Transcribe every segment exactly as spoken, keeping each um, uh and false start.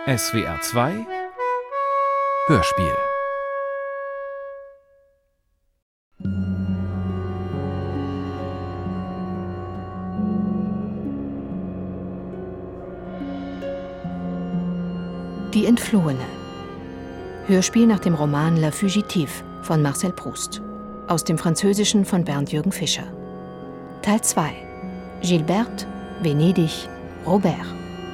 S W R zwei Hörspiel. Die Entflohene. Hörspiel nach dem Roman La Fugitive von Marcel Proust. Aus dem Französischen von Bernd-Jürgen Fischer. Teil zwei. Gilberte, Venedig, Robert.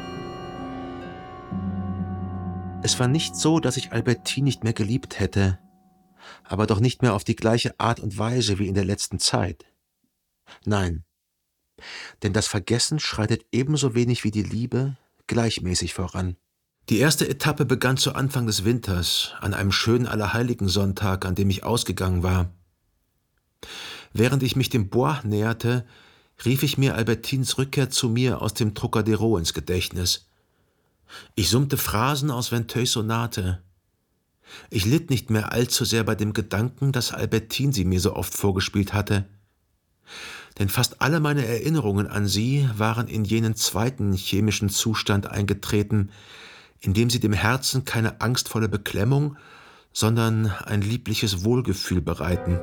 Es war nicht so, dass ich Albertine nicht mehr geliebt hätte, aber doch nicht mehr auf die gleiche Art und Weise wie in der letzten Zeit. Nein, denn das Vergessen schreitet ebenso wenig wie die Liebe gleichmäßig voran. Die erste Etappe begann zu Anfang des Winters, an einem schönen Allerheiligen-Sonntag, an dem ich ausgegangen war. Während ich mich dem Bois näherte, rief ich mir Albertines Rückkehr zu mir aus dem Trocadero ins Gedächtnis. Ich summte Phrasen aus Vinteuils Sonate. Ich litt nicht mehr allzu sehr bei dem Gedanken, dass Albertine sie mir so oft vorgespielt hatte. Denn fast alle meine Erinnerungen an sie waren in jenen zweiten chemischen Zustand eingetreten, in dem sie dem Herzen keine angstvolle Beklemmung, sondern ein liebliches Wohlgefühl bereiten.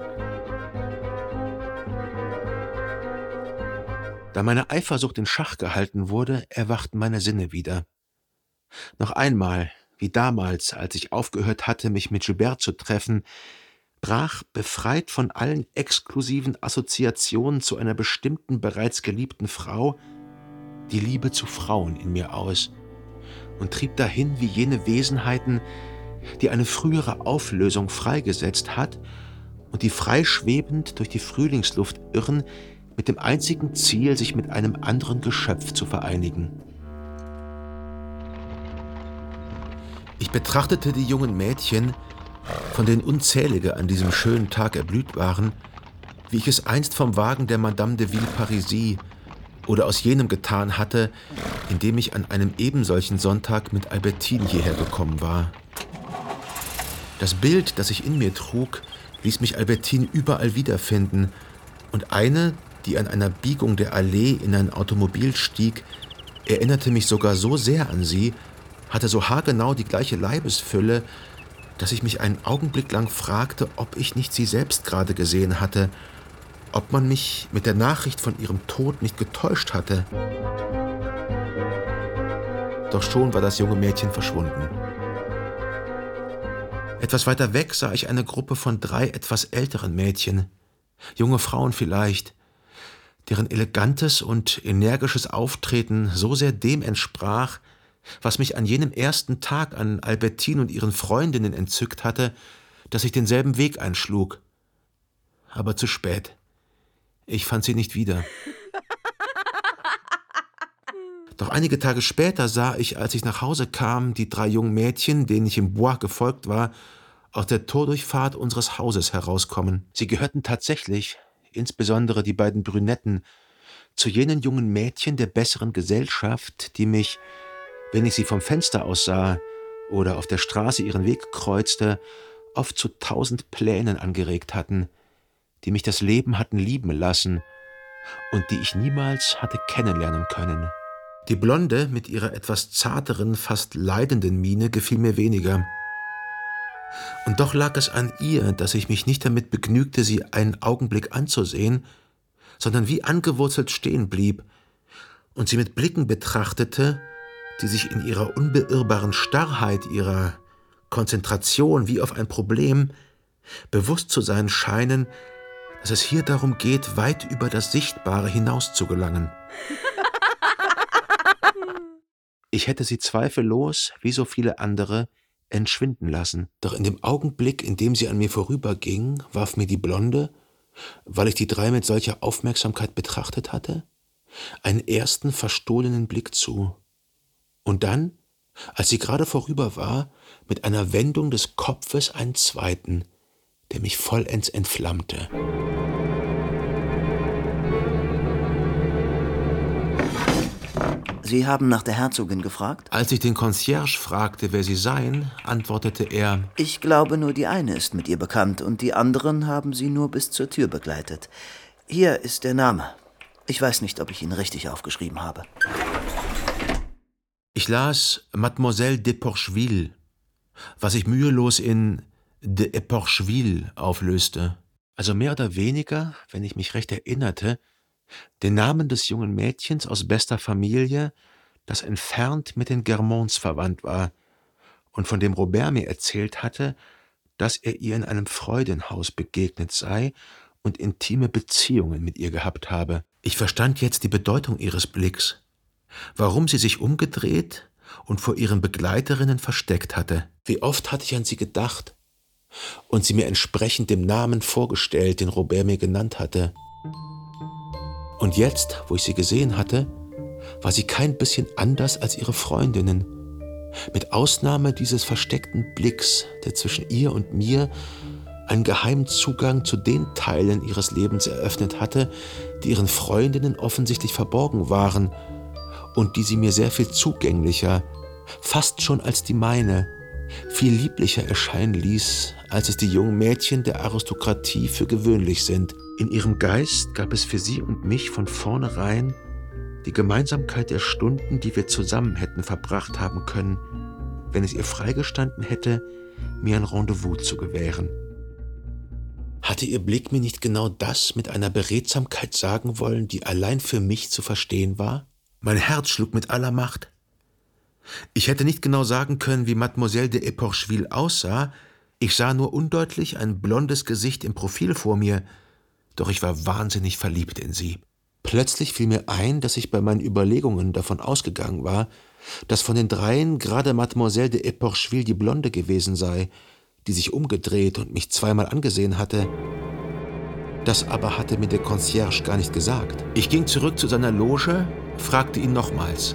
Da meine Eifersucht in Schach gehalten wurde, erwachten meine Sinne wieder. Noch einmal, wie damals, als ich aufgehört hatte, mich mit Gilberte zu treffen, brach, befreit von allen exklusiven Assoziationen zu einer bestimmten, bereits geliebten Frau, die Liebe zu Frauen in mir aus und trieb dahin wie jene Wesenheiten, die eine frühere Auflösung freigesetzt hat und die freischwebend durch die Frühlingsluft irren, mit dem einzigen Ziel, sich mit einem anderen Geschöpf zu vereinigen. Ich betrachtete die jungen Mädchen, von denen unzählige an diesem schönen Tag erblüht waren, wie ich es einst vom Wagen der Madame de Villeparisis oder aus jenem getan hatte, in dem ich an einem ebensolchen Sonntag mit Albertine hierher gekommen war. Das Bild, das ich in mir trug, ließ mich Albertine überall wiederfinden, und eine, die an einer Biegung der Allee in ein Automobil stieg, erinnerte mich sogar so sehr an sie, hatte so haargenau die gleiche Leibesfülle, dass ich mich einen Augenblick lang fragte, ob ich nicht sie selbst gerade gesehen hatte, ob man mich mit der Nachricht von ihrem Tod nicht getäuscht hatte. Doch schon war das junge Mädchen verschwunden. Etwas weiter weg sah ich eine Gruppe von drei etwas älteren Mädchen, junge Frauen vielleicht, deren elegantes und energisches Auftreten so sehr dem entsprach, was mich an jenem ersten Tag an Albertine und ihren Freundinnen entzückt hatte, dass ich denselben Weg einschlug. Aber zu spät. Ich fand sie nicht wieder. Doch einige Tage später sah ich, als ich nach Hause kam, die drei jungen Mädchen, denen ich im Bois gefolgt war, aus der Tordurchfahrt unseres Hauses herauskommen. Sie gehörten tatsächlich, insbesondere die beiden Brünetten, zu jenen jungen Mädchen der besseren Gesellschaft, die mich, wenn ich sie vom Fenster aus sah oder auf der Straße ihren Weg kreuzte, oft zu tausend Plänen angeregt hatten, die mich das Leben hatten lieben lassen und die ich niemals hatte kennenlernen können. Die Blonde mit ihrer etwas zarteren, fast leidenden Miene gefiel mir weniger. Und doch lag es an ihr, dass ich mich nicht damit begnügte, sie einen Augenblick anzusehen, sondern wie angewurzelt stehen blieb und sie mit Blicken betrachtete, die sich in ihrer unbeirrbaren Starrheit, ihrer Konzentration wie auf ein Problem bewusst zu sein scheinen, dass es hier darum geht, weit über das Sichtbare hinaus zu gelangen. Ich hätte sie zweifellos, wie so viele andere, entschwinden lassen. Doch in dem Augenblick, in dem sie an mir vorüberging, warf mir die Blonde, weil ich die drei mit solcher Aufmerksamkeit betrachtet hatte, einen ersten verstohlenen Blick zu. Und dann, als sie gerade vorüber war, mit einer Wendung des Kopfes einen zweiten, der mich vollends entflammte. Sie haben nach der Herzogin gefragt? Als ich den Concierge fragte, wer sie seien, antwortete er: Ich glaube, nur die eine ist mit ihr bekannt und die anderen haben sie nur bis zur Tür begleitet. Hier ist der Name. Ich weiß nicht, ob ich ihn richtig aufgeschrieben habe. Ich las Mademoiselle d'Eporcheville, was sich mühelos in de Eporcheville auflöste. Also mehr oder weniger, wenn ich mich recht erinnerte, den Namen des jungen Mädchens aus bester Familie, das entfernt mit den Germonds verwandt war und von dem Robert mir erzählt hatte, dass er ihr in einem Freudenhaus begegnet sei und intime Beziehungen mit ihr gehabt habe. Ich verstand jetzt die Bedeutung ihres Blicks, warum sie sich umgedreht und vor ihren Begleiterinnen versteckt hatte. Wie oft hatte ich an sie gedacht und sie mir entsprechend dem Namen vorgestellt, den Robert mir genannt hatte. Und jetzt, wo ich sie gesehen hatte, war sie kein bisschen anders als ihre Freundinnen, mit Ausnahme dieses versteckten Blicks, der zwischen ihr und mir einen geheimen Zugang zu den Teilen ihres Lebens eröffnet hatte, die ihren Freundinnen offensichtlich verborgen waren und die sie mir sehr viel zugänglicher, fast schon als die meine, viel lieblicher erscheinen ließ, als es die jungen Mädchen der Aristokratie für gewöhnlich sind. In ihrem Geist gab es für sie und mich von vornherein die Gemeinsamkeit der Stunden, die wir zusammen hätten verbracht haben können, wenn es ihr freigestanden hätte, mir ein Rendezvous zu gewähren. Hatte ihr Blick mir nicht genau das mit einer Beredsamkeit sagen wollen, die allein für mich zu verstehen war? Mein Herz schlug mit aller Macht. Ich hätte nicht genau sagen können, wie Mademoiselle d'Eporcheville aussah, ich sah nur undeutlich ein blondes Gesicht im Profil vor mir, doch ich war wahnsinnig verliebt in sie. Plötzlich fiel mir ein, dass ich bei meinen Überlegungen davon ausgegangen war, dass von den dreien gerade Mademoiselle d'Eporcheville die Blonde gewesen sei, die sich umgedreht und mich zweimal angesehen hatte. Das aber hatte mir der Concierge gar nicht gesagt. Ich ging zurück zu seiner Loge, fragte ihn nochmals.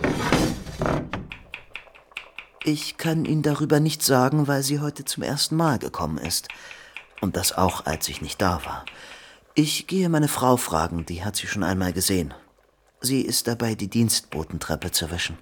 Ich kann Ihnen darüber nichts sagen, weil sie heute zum ersten Mal gekommen ist. Und das auch, als ich nicht da war. Ich gehe meine Frau fragen, die hat sie schon einmal gesehen. Sie ist dabei, die Dienstbotentreppe zu wischen.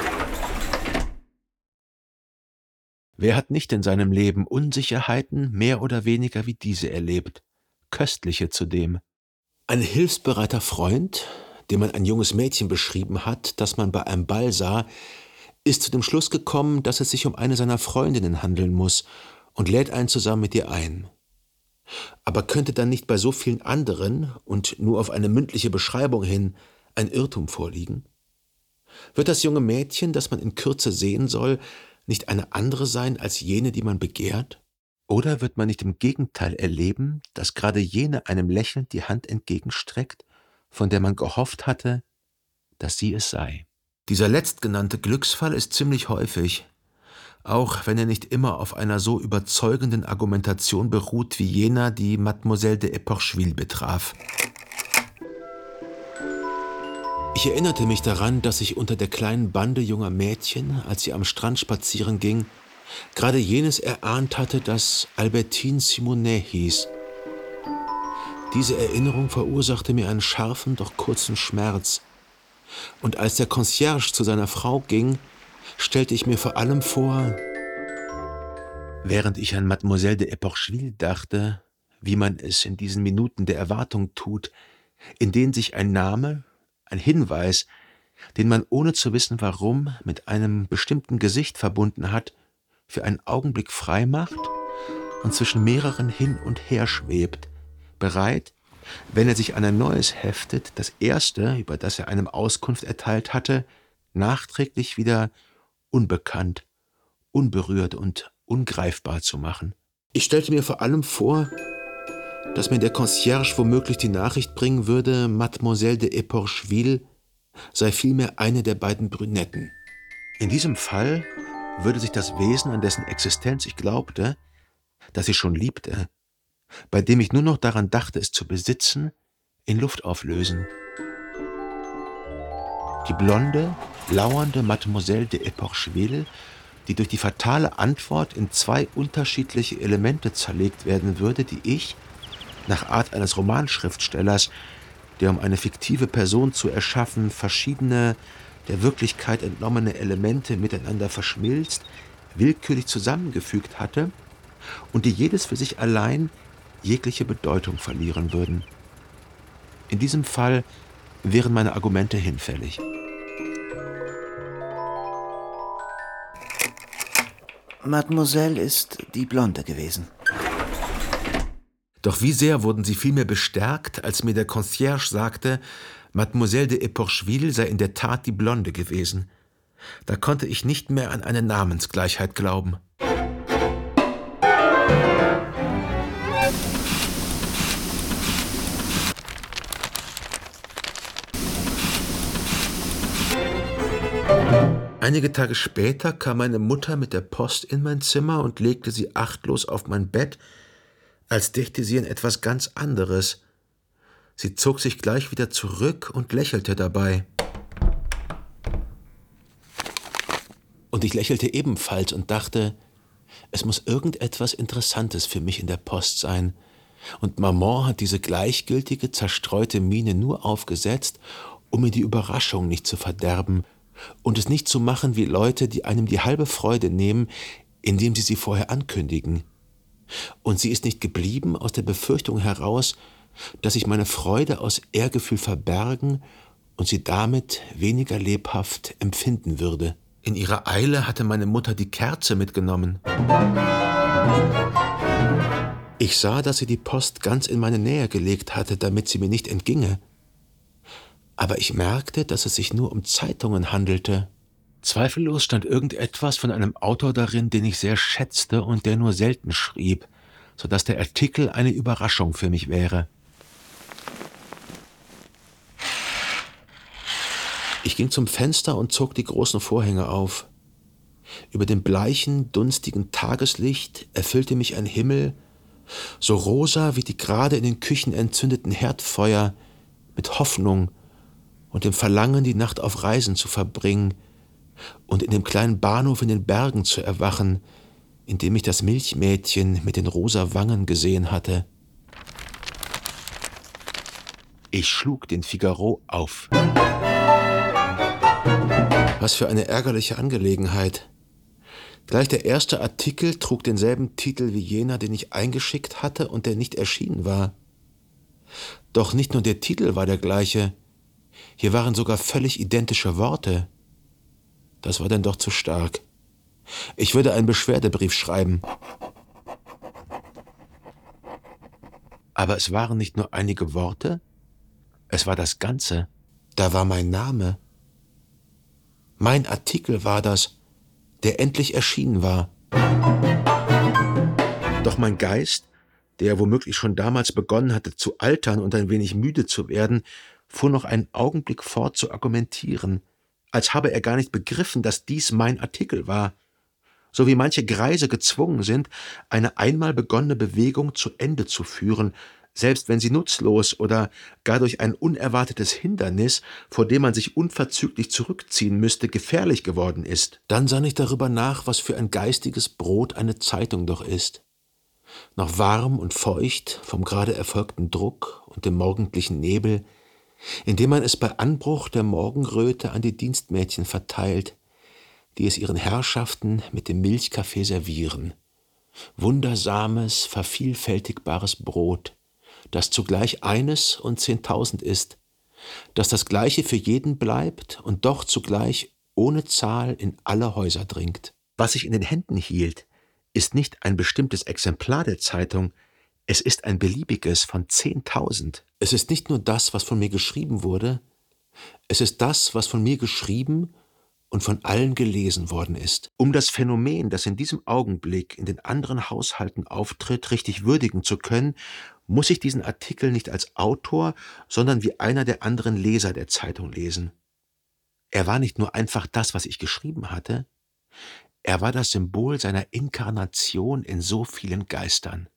Wer hat nicht in seinem Leben Unsicherheiten mehr oder weniger wie diese erlebt? Köstliche zudem. Ein hilfsbereiter Freund, dem man ein junges Mädchen beschrieben hat, das man bei einem Ball sah, ist zu dem Schluss gekommen, dass es sich um eine seiner Freundinnen handeln muss und lädt einen zusammen mit ihr ein. Aber könnte dann nicht bei so vielen anderen und nur auf eine mündliche Beschreibung hin ein Irrtum vorliegen? Wird das junge Mädchen, das man in Kürze sehen soll, nicht eine andere sein als jene, die man begehrt? Oder wird man nicht im Gegenteil erleben, dass gerade jene einem lächelnd die Hand entgegenstreckt, von der man gehofft hatte, dass sie es sei? Dieser letztgenannte Glücksfall ist ziemlich häufig, auch wenn er nicht immer auf einer so überzeugenden Argumentation beruht wie jener, die Mademoiselle d'Eporcheville betraf. Ich erinnerte mich daran, dass ich unter der kleinen Bande junger Mädchen, als sie am Strand spazieren ging, gerade jenes erahnt hatte, das Albertine Simonet hieß. Diese Erinnerung verursachte mir einen scharfen, doch kurzen Schmerz. Und als der Concierge zu seiner Frau ging, stellte ich mir vor allem vor, während ich an Mademoiselle d'Eporcheville dachte, wie man es in diesen Minuten der Erwartung tut, in denen sich ein Name, ein Hinweis, den man ohne zu wissen warum mit einem bestimmten Gesicht verbunden hat, für einen Augenblick frei macht und zwischen mehreren hin und her schwebt, bereit, wenn er sich an ein neues heftet, das erste, über das er einem Auskunft erteilt hatte, nachträglich wieder unbekannt, unberührt und ungreifbar zu machen. Ich stellte mir vor allem vor, dass mir der Concierge womöglich die Nachricht bringen würde, Mademoiselle d'Eporcheville sei vielmehr eine der beiden Brünetten. In diesem Fall würde sich das Wesen, an dessen Existenz ich glaubte, das ich schon liebte, bei dem ich nur noch daran dachte, es zu besitzen, in Luft auflösen. Die blonde, lauernde Mademoiselle d'Eporcheville, die durch die fatale Antwort in zwei unterschiedliche Elemente zerlegt werden würde, die ich, nach Art eines Romanschriftstellers, der um eine fiktive Person zu erschaffen, verschiedene, der Wirklichkeit entnommene Elemente miteinander verschmilzt, willkürlich zusammengefügt hatte und die jedes für sich allein jegliche Bedeutung verlieren würden. In diesem Fall wären meine Argumente hinfällig. Mademoiselle ist die Blonde gewesen. Doch wie sehr wurden sie vielmehr bestärkt, als mir der Concierge sagte, Mademoiselle de Époncheville sei in der Tat die Blonde gewesen. Da konnte ich nicht mehr an eine Namensgleichheit glauben. Einige Tage später kam meine Mutter mit der Post in mein Zimmer und legte sie achtlos auf mein Bett, als dächte sie an etwas ganz anderes. Sie zog sich gleich wieder zurück und lächelte dabei. Und ich lächelte ebenfalls und dachte, es muss irgendetwas Interessantes für mich in der Post sein. Und Maman hat diese gleichgültige, zerstreute Miene nur aufgesetzt, um mir die Überraschung nicht zu verderben und es nicht zu machen wie Leute, die einem die halbe Freude nehmen, indem sie sie vorher ankündigen. Und sie ist nicht geblieben aus der Befürchtung heraus, dass ich meine Freude aus Ehrgefühl verbergen und sie damit weniger lebhaft empfinden würde. In ihrer Eile hatte meine Mutter die Kerze mitgenommen. Ich sah, dass sie die Post ganz in meine Nähe gelegt hatte, damit sie mir nicht entginge. Aber ich merkte, dass es sich nur um Zeitungen handelte. Zweifellos stand irgendetwas von einem Autor darin, den ich sehr schätzte und der nur selten schrieb, sodass der Artikel eine Überraschung für mich wäre. Ich ging zum Fenster und zog die großen Vorhänge auf. Über dem bleichen, dunstigen Tageslicht erfüllte mich ein Himmel, so rosa wie die gerade in den Küchen entzündeten Herdfeuer, mit Hoffnung und dem Verlangen, die Nacht auf Reisen zu verbringen und in dem kleinen Bahnhof in den Bergen zu erwachen, in dem ich das Milchmädchen mit den rosa Wangen gesehen hatte. Ich schlug den Figaro auf. Was für eine ärgerliche Angelegenheit. Gleich der erste Artikel trug denselben Titel wie jener, den ich eingeschickt hatte und der nicht erschienen war. Doch nicht nur der Titel war der gleiche, hier waren sogar völlig identische Worte. Das war dann doch zu stark. Ich würde einen Beschwerdebrief schreiben. Aber es waren nicht nur einige Worte, es war das Ganze. Da war mein Name. Mein Artikel war das, der endlich erschienen war. Doch mein Geist, der womöglich schon damals begonnen hatte zu altern und ein wenig müde zu werden, fuhr noch einen Augenblick fort zu argumentieren, als habe er gar nicht begriffen, dass dies mein Artikel war, so wie manche Greise gezwungen sind, eine einmal begonnene Bewegung zu Ende zu führen, selbst wenn sie nutzlos oder gar durch ein unerwartetes Hindernis, vor dem man sich unverzüglich zurückziehen müsste, gefährlich geworden ist. Dann sann ich darüber nach, was für ein geistiges Brot eine Zeitung doch ist. Noch warm und feucht vom gerade erfolgten Druck und dem morgendlichen Nebel, indem man es bei Anbruch der Morgenröte an die Dienstmädchen verteilt, die es ihren Herrschaften mit dem Milchkaffee servieren. Wundersames, vervielfältigbares Brot, das zugleich eines und zehntausend ist, das das Gleiche für jeden bleibt und doch zugleich ohne Zahl in alle Häuser dringt. Was ich in den Händen hielt, ist nicht ein bestimmtes Exemplar der Zeitung, es ist ein beliebiges von zehntausend. Es ist nicht nur das, was von mir geschrieben wurde, es ist das, was von mir geschrieben und von allen gelesen worden ist. Um das Phänomen, das in diesem Augenblick in den anderen Haushalten auftritt, richtig würdigen zu können, muss ich diesen Artikel nicht als Autor, sondern wie einer der anderen Leser der Zeitung lesen. Er war nicht nur einfach das, was ich geschrieben hatte, er war das Symbol seiner Inkarnation in so vielen Geistern.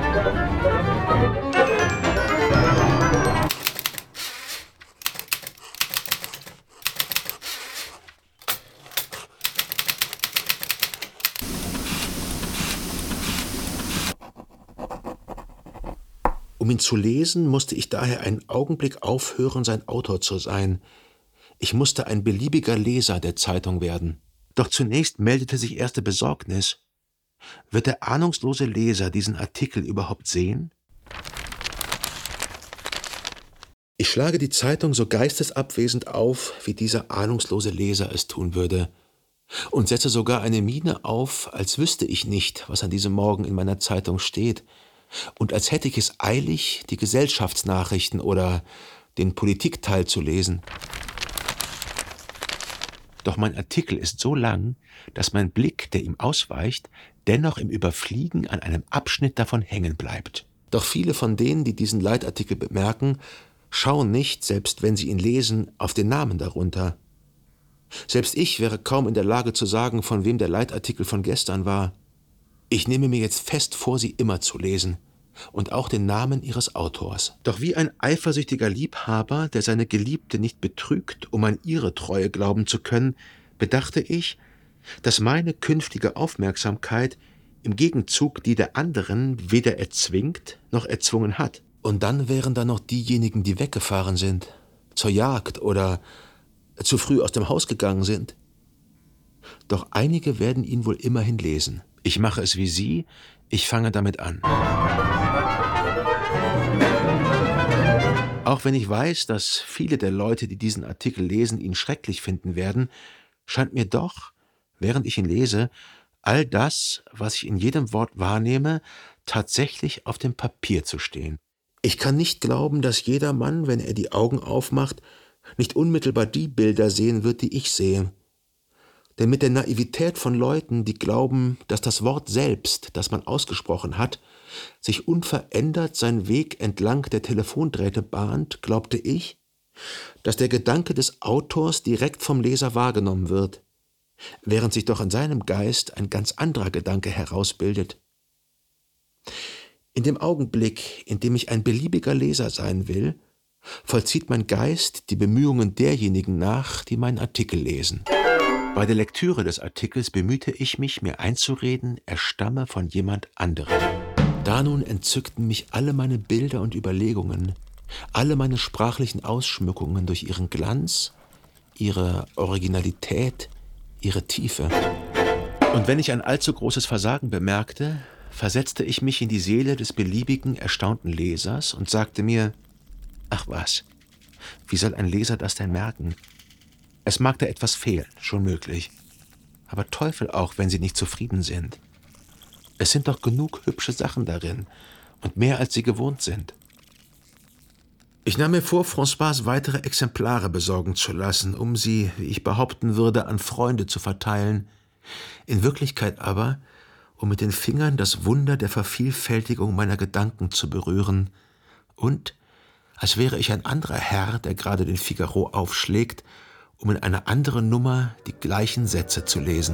Um ihn zu lesen, musste ich daher einen Augenblick aufhören, sein Autor zu sein. Ich musste ein beliebiger Leser der Zeitung werden. Doch zunächst meldete sich erste Besorgnis. Wird der ahnungslose Leser diesen Artikel überhaupt sehen? Ich schlage die Zeitung so geistesabwesend auf, wie dieser ahnungslose Leser es tun würde. und setze sogar eine Miene auf, als wüsste ich nicht, was an diesem Morgen in meiner Zeitung steht, und als hätte ich es eilig, die Gesellschaftsnachrichten oder den Politikteil zu lesen. Doch mein Artikel ist so lang, dass mein Blick, der ihm ausweicht, dennoch im Überfliegen an einem Abschnitt davon hängen bleibt. Doch viele von denen, die diesen Leitartikel bemerken, schauen nicht, selbst wenn sie ihn lesen, auf den Namen darunter. Selbst ich wäre kaum in der Lage zu sagen, von wem der Leitartikel von gestern war. Ich nehme mir jetzt fest vor, sie immer zu lesen und auch den Namen ihres Autors. Doch wie ein eifersüchtiger Liebhaber, der seine Geliebte nicht betrügt, um an ihre Treue glauben zu können, bedachte ich, dass meine künftige Aufmerksamkeit im Gegenzug die der anderen weder erzwingt noch erzwungen hat. Und dann wären da noch diejenigen, die weggefahren sind, zur Jagd oder zu früh aus dem Haus gegangen sind. Doch einige werden ihn wohl immerhin lesen. Ich mache es wie Sie, ich fange damit an. Auch wenn ich weiß, dass viele der Leute, die diesen Artikel lesen, ihn schrecklich finden werden, scheint mir doch, während ich ihn lese, all das, was ich in jedem Wort wahrnehme, tatsächlich auf dem Papier zu stehen. Ich kann nicht glauben, dass jeder Mann, wenn er die Augen aufmacht, nicht unmittelbar die Bilder sehen wird, die ich sehe. Denn mit der Naivität von Leuten, die glauben, dass das Wort selbst, das man ausgesprochen hat, sich unverändert seinen Weg entlang der Telefondrähte bahnt, glaubte ich, dass der Gedanke des Autors direkt vom Leser wahrgenommen wird, während sich doch in seinem Geist ein ganz anderer Gedanke herausbildet. In dem Augenblick, in dem ich ein beliebiger Leser sein will, vollzieht mein Geist die Bemühungen derjenigen nach, die meinen Artikel lesen. Bei der Lektüre des Artikels bemühte ich mich, mir einzureden, er stamme von jemand anderem. Da nun entzückten mich alle meine Bilder und Überlegungen, alle meine sprachlichen Ausschmückungen durch ihren Glanz, ihre Originalität, ihre Tiefe. Und wenn ich ein allzu großes Versagen bemerkte, versetzte ich mich in die Seele des beliebigen, erstaunten Lesers und sagte mir, ach was, wie soll ein Leser das denn merken? Es mag da etwas fehlen, schon möglich. Aber Teufel auch, wenn sie nicht zufrieden sind. Es sind doch genug hübsche Sachen darin und mehr, als sie gewohnt sind. Ich nahm mir vor, François weitere Exemplare besorgen zu lassen, um sie, wie ich behaupten würde, an Freunde zu verteilen. In Wirklichkeit aber, um mit den Fingern das Wunder der Vervielfältigung meiner Gedanken zu berühren und, als wäre ich ein anderer Herr, der gerade den Figaro aufschlägt, um in einer anderen Nummer die gleichen Sätze zu lesen.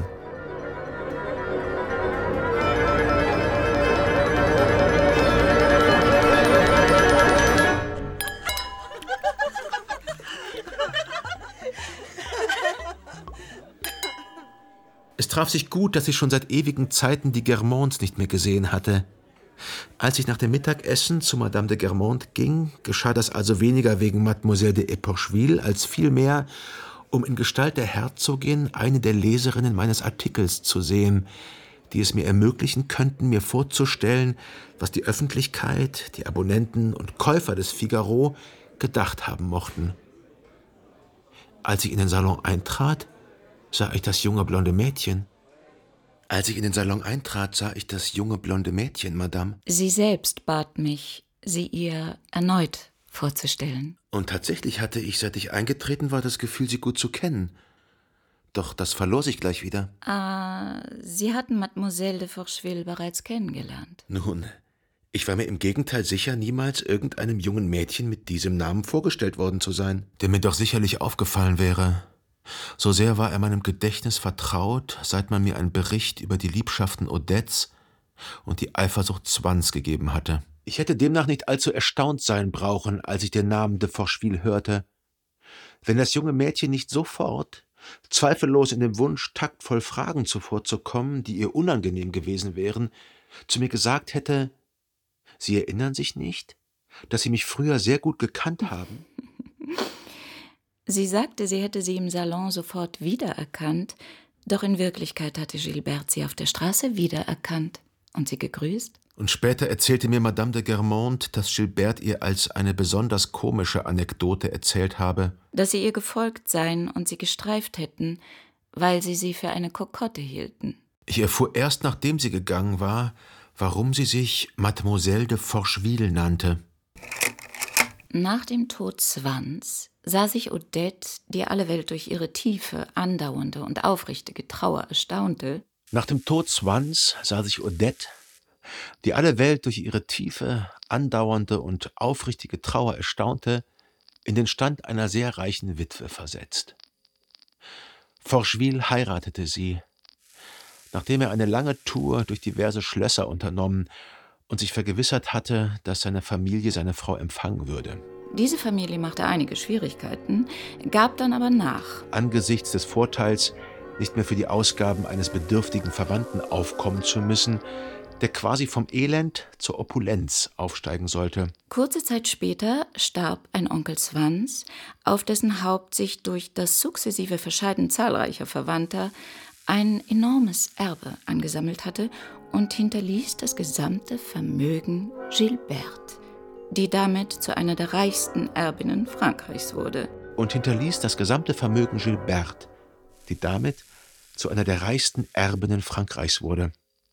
Es traf sich gut, dass ich schon seit ewigen Zeiten die Germonds nicht mehr gesehen hatte. Als ich nach dem Mittagessen zu Madame de Germond ging, geschah das also weniger wegen Mademoiselle de Époncheville, als vielmehr, um in Gestalt der Herzogin eine der Leserinnen meines Artikels zu sehen, die es mir ermöglichen könnten, mir vorzustellen, was die Öffentlichkeit, die Abonnenten und Käufer des Figaro gedacht haben mochten. Als ich in den Salon eintrat, sah ich das junge blonde Mädchen. Als ich in den Salon eintrat, sah ich das junge blonde Mädchen, Madame. Sie selbst bat mich, sie ihr erneut vorzustellen. Und tatsächlich hatte ich, seit ich eingetreten war, das Gefühl, sie gut zu kennen. Doch das verlor sich gleich wieder. Ah, Sie hatten Mademoiselle de Forcheville bereits kennengelernt. Nun, ich war mir im Gegenteil sicher, niemals irgendeinem jungen Mädchen mit diesem Namen vorgestellt worden zu sein, der mir doch sicherlich aufgefallen wäre. So sehr war er meinem Gedächtnis vertraut, seit man mir einen Bericht über die Liebschaften Odettes und die Eifersucht Swans gegeben hatte. Ich hätte demnach nicht allzu erstaunt sein brauchen, als ich den Namen de Forcheville hörte. Wenn das junge Mädchen nicht sofort, zweifellos in dem Wunsch, taktvoll Fragen zuvorzukommen, die ihr unangenehm gewesen wären, zu mir gesagt hätte, Sie erinnern sich nicht, dass Sie mich früher sehr gut gekannt haben? Sie sagte, sie hätte sie im Salon sofort wiedererkannt, doch in Wirklichkeit hatte Gilbert sie auf der Straße wiedererkannt und sie gegrüßt. Und später erzählte mir Madame de Germond, dass Gilbert ihr als eine besonders komische Anekdote erzählt habe, dass sie ihr gefolgt seien und sie gestreift hätten, weil sie sie für eine Kokotte hielten. Ich erfuhr erst, nachdem sie gegangen war, warum sie sich Mademoiselle de Forcheville nannte. Nach dem Tod Swans sah sich Odette, die alle Welt durch ihre tiefe, andauernde und aufrichtige Trauer erstaunte. Nach dem Tod Swans sah sich Odette, die alle Welt durch ihre tiefe, andauernde und aufrichtige Trauer erstaunte, in den Stand einer sehr reichen Witwe versetzt. Forcheville heiratete sie, nachdem er eine lange Tour durch diverse Schlösser unternommen und sich vergewissert hatte, dass seine Familie seine Frau empfangen würde. Diese Familie machte einige Schwierigkeiten, gab dann aber nach. Angesichts des Vorteils, nicht mehr für die Ausgaben eines bedürftigen Verwandten aufkommen zu müssen, der quasi vom Elend zur Opulenz aufsteigen sollte. Kurze Zeit später starb ein Onkel Swans, auf dessen Haupt sich durch das sukzessive Verscheiden zahlreicher Verwandter ein enormes Erbe angesammelt hatte und hinterließ das gesamte Vermögen Gilberte, die damit zu einer der reichsten Erbinnen Frankreichs wurde. Und hinterließ das gesamte Vermögen Gilberte, die damit zu einer der reichsten Erbinnen Frankreichs wurde.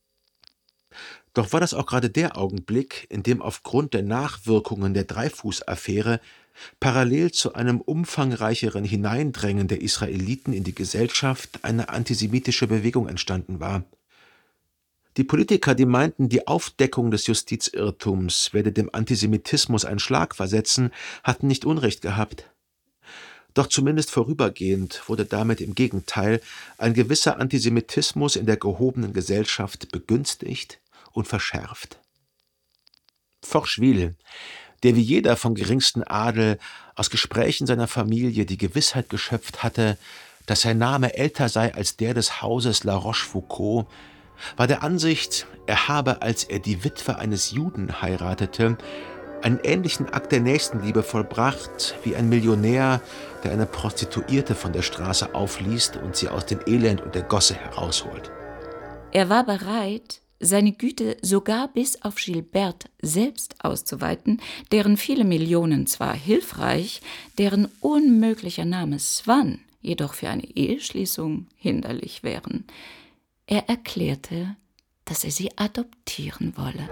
Doch war das auch gerade der Augenblick, in dem aufgrund der Nachwirkungen der Dreyfus-Affäre parallel zu einem umfangreicheren Hineindrängen der Israeliten in die Gesellschaft eine antisemitische Bewegung entstanden war. Die Politiker, die meinten, die Aufdeckung des Justizirrtums werde dem Antisemitismus einen Schlag versetzen, hatten nicht Unrecht gehabt. Doch zumindest vorübergehend wurde damit im Gegenteil ein gewisser Antisemitismus in der gehobenen Gesellschaft begünstigt und verschärft. Forcheville, der wie jeder vom geringsten Adel aus Gesprächen seiner Familie die Gewissheit geschöpft hatte, dass sein Name älter sei als der des Hauses La Rochefoucauld, war der Ansicht, er habe, als er die Witwe eines Juden heiratete, einen ähnlichen Akt der Nächstenliebe vollbracht wie ein Millionär, der eine Prostituierte von der Straße aufliest und sie aus dem Elend und der Gosse herausholt. Er war bereit, seine Güte sogar bis auf Gilberte selbst auszuweiten, deren viele Millionen zwar hilfreich, deren unmöglicher Name Swan jedoch für eine Eheschließung hinderlich wären. Er erklärte, dass er sie adoptieren wolle.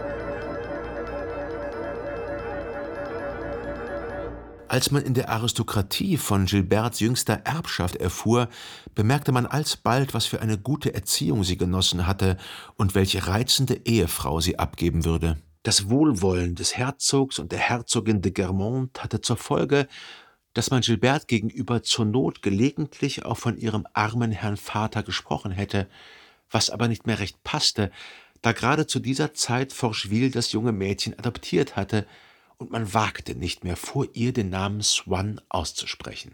Als man in der Aristokratie von Gilbertes jüngster Erbschaft erfuhr, bemerkte man alsbald, was für eine gute Erziehung sie genossen hatte und welche reizende Ehefrau sie abgeben würde. Das Wohlwollen des Herzogs und der Herzogin de Guermantes hatte zur Folge, dass man Gilberte gegenüber zur Not gelegentlich auch von ihrem armen Herrn Vater gesprochen hätte, was aber nicht mehr recht passte, da gerade zu dieser Zeit Forcheville das junge Mädchen adoptiert hatte, und man wagte nicht mehr, vor ihr den Namen Swan auszusprechen.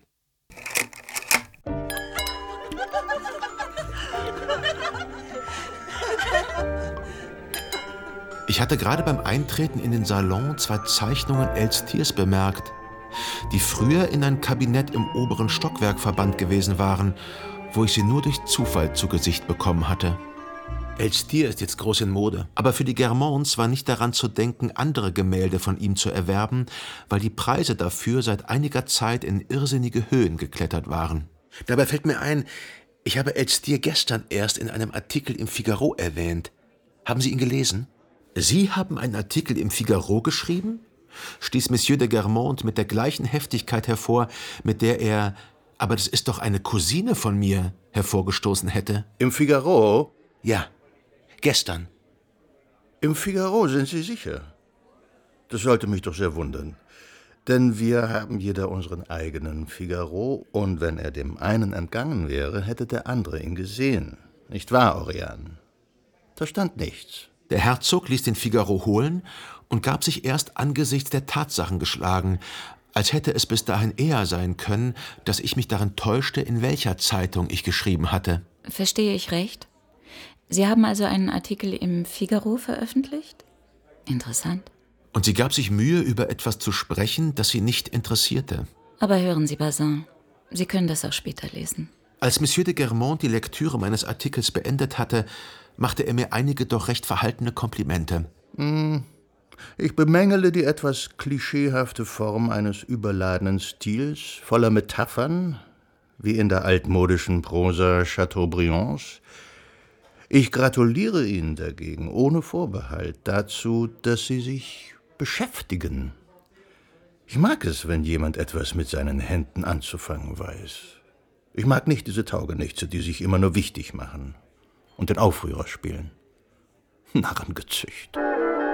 Ich hatte gerade beim Eintreten in den Salon zwei Zeichnungen Elstiers bemerkt, die früher in ein Kabinett im oberen Stockwerk verbannt gewesen waren, wo ich sie nur durch Zufall zu Gesicht bekommen hatte. Elstier ist jetzt groß in Mode, aber für die Guermantes war nicht daran zu denken, andere Gemälde von ihm zu erwerben, weil die Preise dafür seit einiger Zeit in irrsinnige Höhen geklettert waren. Dabei fällt mir ein, ich habe Elstier gestern erst in einem Artikel im Figaro erwähnt. Haben Sie ihn gelesen? Sie haben einen Artikel im Figaro geschrieben? Stieß Monsieur de Guermantes mit der gleichen Heftigkeit hervor, mit der er, aber das ist doch eine Cousine von mir, hervorgestoßen hätte. Im Figaro? Ja, gestern. Im Figaro, sind Sie sicher? Das sollte mich doch sehr wundern. Denn wir haben jeder unseren eigenen Figaro, und wenn er dem einen entgangen wäre, hätte der andere ihn gesehen. Nicht wahr, Oriane? Da stand nichts. Der Herzog ließ den Figaro holen und gab sich erst angesichts der Tatsachen geschlagen, als hätte es bis dahin eher sein können, dass ich mich darin täuschte, in welcher Zeitung ich geschrieben hatte. Verstehe ich recht? Sie haben also einen Artikel im Figaro veröffentlicht? Interessant. Und sie gab sich Mühe, über etwas zu sprechen, das sie nicht interessierte. Aber hören Sie, Bazin, Sie können das auch später lesen. Als Monsieur de Guermantes die Lektüre meines Artikels beendet hatte, machte er mir einige doch recht verhaltene Komplimente. Hm, ich bemängele die etwas klischeehafte Form eines überladenen Stils, voller Metaphern, wie in der altmodischen Prosa Chateaubriands. Ich gratuliere Ihnen dagegen ohne Vorbehalt dazu, dass Sie sich beschäftigen. Ich mag es, wenn jemand etwas mit seinen Händen anzufangen weiß. Ich mag nicht diese Taugenichtse, die sich immer nur wichtig machen und den Aufrührer spielen. Narrengezücht.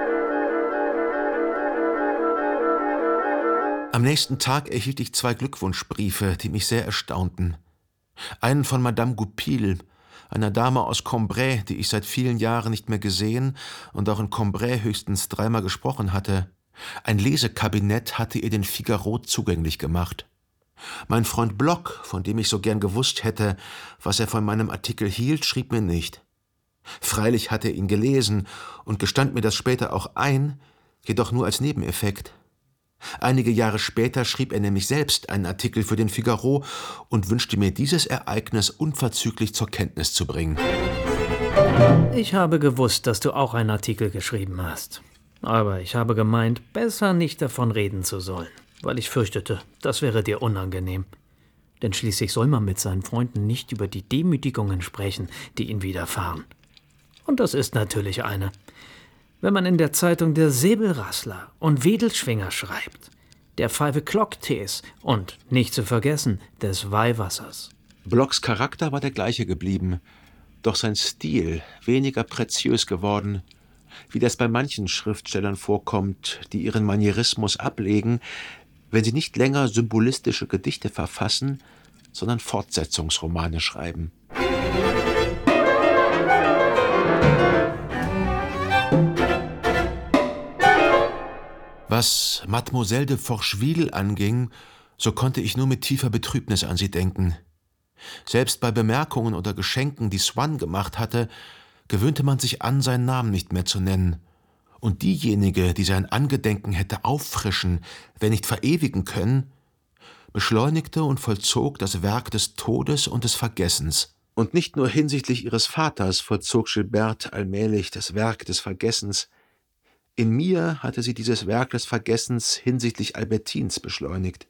Am nächsten Tag erhielt ich zwei Glückwunschbriefe, die mich sehr erstaunten. Einen von Madame Goupil, einer Dame aus Cambrai, die ich seit vielen Jahren nicht mehr gesehen und auch in Cambrai höchstens dreimal gesprochen hatte. Ein Lesekabinett hatte ihr den Figaro zugänglich gemacht. Mein Freund Block, von dem ich so gern gewusst hätte, was er von meinem Artikel hielt, schrieb mir nicht. Freilich hatte er ihn gelesen und gestand mir das später auch ein, jedoch nur als Nebeneffekt. Einige Jahre später schrieb er nämlich selbst einen Artikel für den Figaro und wünschte mir, dieses Ereignis unverzüglich zur Kenntnis zu bringen. Ich habe gewusst, dass du auch einen Artikel geschrieben hast. Aber ich habe gemeint, besser nicht davon reden zu sollen, weil ich fürchtete, das wäre dir unangenehm. Denn schließlich soll man mit seinen Freunden nicht über die Demütigungen sprechen, die ihnen widerfahren. Und das ist natürlich eine. Wenn man in der Zeitung der Säbelrassler und Wedelschwinger schreibt, der Five-O'Clock-Tees und, nicht zu vergessen, des Weihwassers. Blocks Charakter war der gleiche geblieben, doch sein Stil weniger preziös geworden, wie das bei manchen Schriftstellern vorkommt, die ihren Manierismus ablegen, wenn sie nicht länger symbolistische Gedichte verfassen, sondern Fortsetzungsromane schreiben. Was Mademoiselle de Forcheville anging, so konnte ich nur mit tiefer Betrübnis an sie denken. Selbst bei Bemerkungen oder Geschenken, die Swann gemacht hatte, gewöhnte man sich an, seinen Namen nicht mehr zu nennen. Und diejenige, die sein Angedenken hätte auffrischen, wenn nicht verewigen können, beschleunigte und vollzog das Werk des Todes und des Vergessens. Und nicht nur hinsichtlich ihres Vaters vollzog Gilberte allmählich das Werk des Vergessens. In mir hatte sie dieses Werk des Vergessens hinsichtlich Albertines beschleunigt.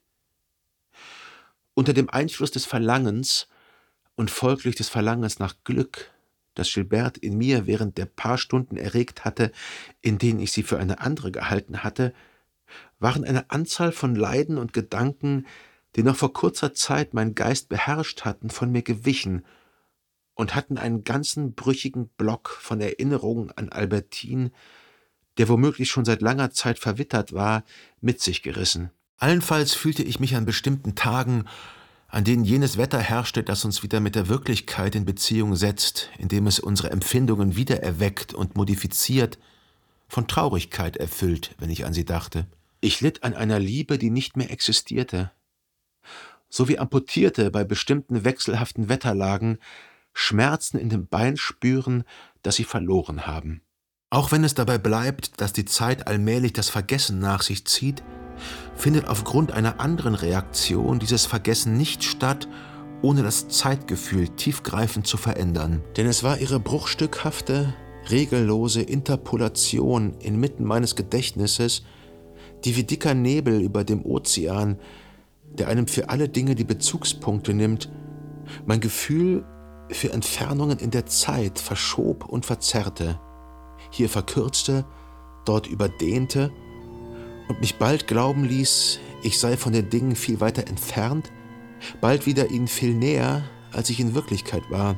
Unter dem Einfluss des Verlangens und folglich des Verlangens nach Glück, das Gilberte in mir während der paar Stunden erregt hatte, in denen ich sie für eine andere gehalten hatte, waren eine Anzahl von Leiden und Gedanken, die noch vor kurzer Zeit meinen Geist beherrscht hatten, von mir gewichen und hatten einen ganzen brüchigen Block von Erinnerungen an Albertine, der womöglich schon seit langer Zeit verwittert war, mit sich gerissen. Allenfalls fühlte ich mich an bestimmten Tagen, an denen jenes Wetter herrschte, das uns wieder mit der Wirklichkeit in Beziehung setzt, indem es unsere Empfindungen wiedererweckt und modifiziert, von Traurigkeit erfüllt, wenn ich an sie dachte. Ich litt an einer Liebe, die nicht mehr existierte. So wie Amputierte bei bestimmten wechselhaften Wetterlagen Schmerzen in dem Bein spüren, das sie verloren haben. Auch wenn es dabei bleibt, dass die Zeit allmählich das Vergessen nach sich zieht, findet aufgrund einer anderen Reaktion dieses Vergessen nicht statt, ohne das Zeitgefühl tiefgreifend zu verändern. Denn es war ihre bruchstückhafte, regellose Interpolation inmitten meines Gedächtnisses, die wie dicker Nebel über dem Ozean, der einem für alle Dinge die Bezugspunkte nimmt, mein Gefühl für Entfernungen in der Zeit verschob und verzerrte, hier verkürzte, dort überdehnte und mich bald glauben ließ, ich sei von den Dingen viel weiter entfernt, bald wieder ihnen viel näher, als ich in Wirklichkeit war.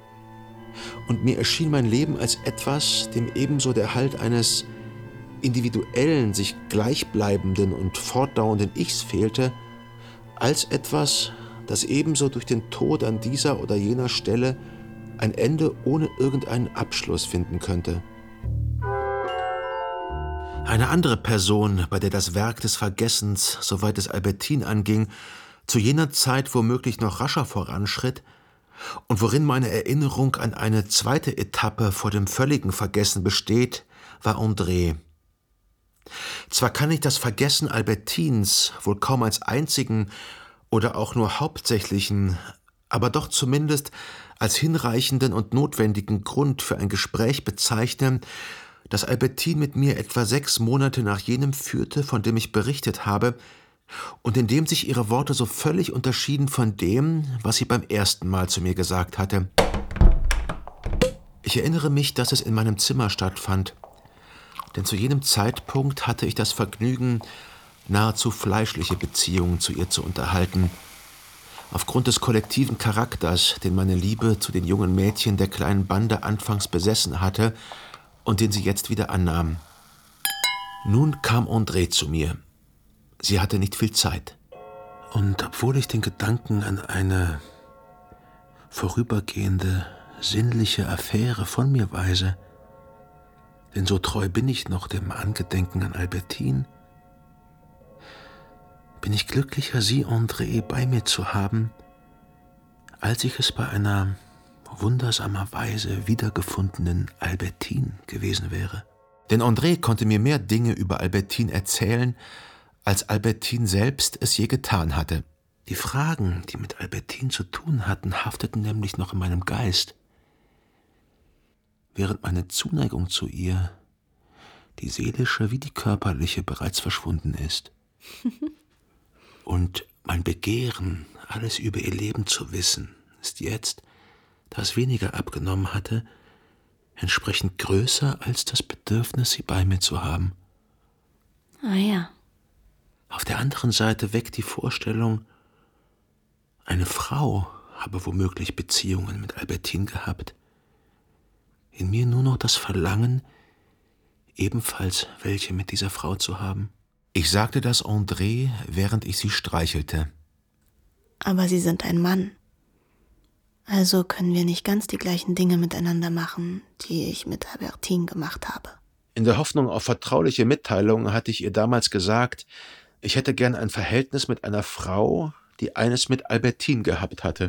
Und mir erschien mein Leben als etwas, dem ebenso der Halt eines individuellen, sich gleichbleibenden und fortdauernden Ichs fehlte, als etwas, das ebenso durch den Tod an dieser oder jener Stelle ein Ende ohne irgendeinen Abschluss finden könnte. Eine andere Person, bei der das Werk des Vergessens, soweit es Albertine anging, zu jener Zeit womöglich noch rascher voranschritt und worin meine Erinnerung an eine zweite Etappe vor dem völligen Vergessen besteht, war André. Zwar kann ich das Vergessen Albertines wohl kaum als einzigen oder auch nur hauptsächlichen, aber doch zumindest als hinreichenden und notwendigen Grund für ein Gespräch bezeichnen, das Albertine mit mir etwa sechs Monate nach jenem führte, von dem ich berichtet habe, und in dem sich ihre Worte so völlig unterschieden von dem, was sie beim ersten Mal zu mir gesagt hatte. Ich erinnere mich, dass es in meinem Zimmer stattfand, denn zu jenem Zeitpunkt hatte ich das Vergnügen, nahezu fleischliche Beziehungen zu ihr zu unterhalten, aufgrund des kollektiven Charakters, den meine Liebe zu den jungen Mädchen der kleinen Bande anfangs besessen hatte und den sie jetzt wieder annahm. Nun kam André zu mir. Sie hatte nicht viel Zeit. Und obwohl ich den Gedanken an eine vorübergehende, sinnliche Affäre von mir weise, denn so treu bin ich noch dem Angedenken an Albertine, bin ich glücklicher, Sie, André, bei mir zu haben, als ich es bei einer wundersamerweise wiedergefundenen Albertine gewesen wäre. Denn André konnte mir mehr Dinge über Albertine erzählen, als Albertine selbst es je getan hatte. Die Fragen, die mit Albertine zu tun hatten, hafteten nämlich noch in meinem Geist, während meine Zuneigung zu ihr, die seelische wie die körperliche, bereits verschwunden ist. Und mein Begehren, alles über ihr Leben zu wissen, ist jetzt, da es weniger abgenommen hatte, entsprechend größer als das Bedürfnis, sie bei mir zu haben. Ah ja. Auf der anderen Seite weckt die Vorstellung, eine Frau habe womöglich Beziehungen mit Albertine gehabt, in mir nur noch das Verlangen, ebenfalls welche mit dieser Frau zu haben. Ich sagte das André, während ich sie streichelte. Aber Sie sind ein Mann. Also können wir nicht ganz die gleichen Dinge miteinander machen, die ich mit Albertine gemacht habe. In der Hoffnung auf vertrauliche Mitteilungen hatte ich ihr damals gesagt, ich hätte gern ein Verhältnis mit einer Frau, die eines mit Albertine gehabt hatte.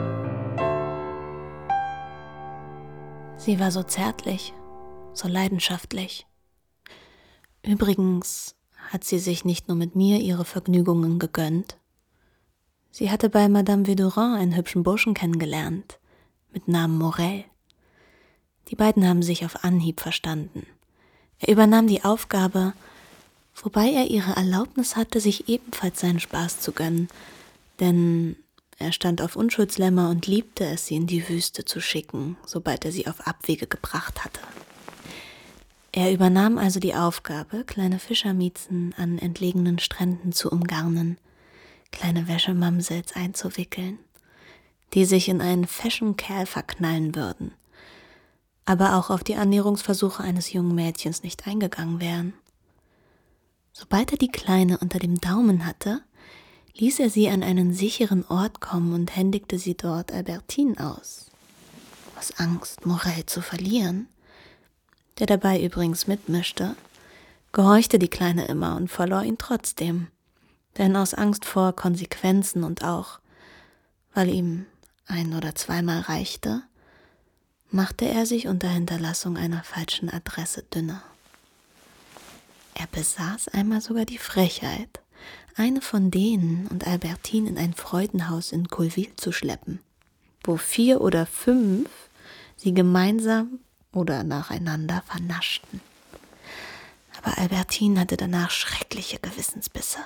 Sie war so zärtlich, so leidenschaftlich. Übrigens hat sie sich nicht nur mit mir ihre Vergnügungen gegönnt. Sie hatte bei Madame Verdurin einen hübschen Burschen kennengelernt, mit Namen Morel. Die beiden haben sich auf Anhieb verstanden. Er übernahm die Aufgabe, wobei er ihre Erlaubnis hatte, sich ebenfalls seinen Spaß zu gönnen, denn er stand auf Unschuldslämmer und liebte es, sie in die Wüste zu schicken, sobald er sie auf Abwege gebracht hatte. Er übernahm also die Aufgabe, kleine Fischermiezen an entlegenen Stränden zu umgarnen, kleine Wäschemamsels einzuwickeln, die sich in einen feschen Kerl verknallen würden, aber auch auf die Annäherungsversuche eines jungen Mädchens nicht eingegangen wären. Sobald er die Kleine unter dem Daumen hatte, ließ er sie an einen sicheren Ort kommen und händigte sie dort Albertine aus. Aus Angst, Morel zu verlieren, der dabei übrigens mitmischte, gehorchte die Kleine immer und verlor ihn trotzdem, denn aus Angst vor Konsequenzen und auch, weil ihm ein oder zweimal reichte, machte er sich unter Hinterlassung einer falschen Adresse dünner. Er besaß einmal sogar die Frechheit, eine von denen und Albertine in ein Freudenhaus in Colleville zu schleppen, wo vier oder fünf sie gemeinsam oder nacheinander vernaschten. Aber Albertine hatte danach schreckliche Gewissensbisse.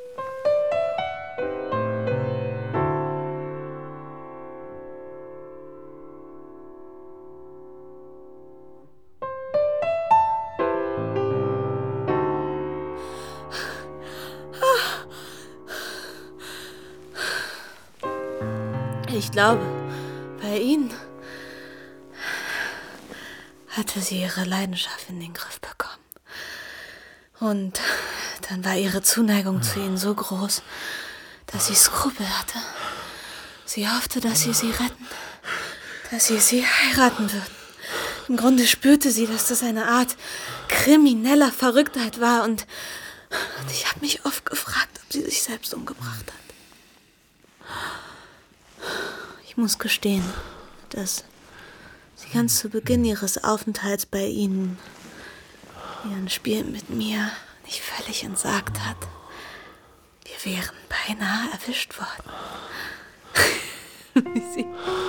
Ich glaube, bei Ihnen hatte sie ihre Leidenschaft in den Griff bekommen. Und dann war ihre Zuneigung zu Ihnen so groß, dass sie Skrupel hatte. Sie hoffte, dass Sie sie retten, dass Sie sie heiraten würden. Im Grunde spürte sie, dass das eine Art krimineller Verrücktheit war und, und ich habe mich oft gefragt, ob sie sich selbst umgebracht hat. Ich muss gestehen, dass sie ganz zu Beginn ihres Aufenthalts bei Ihnen ihren Spiel mit mir nicht völlig entsagt hat. Wir wären beinahe erwischt worden. sie,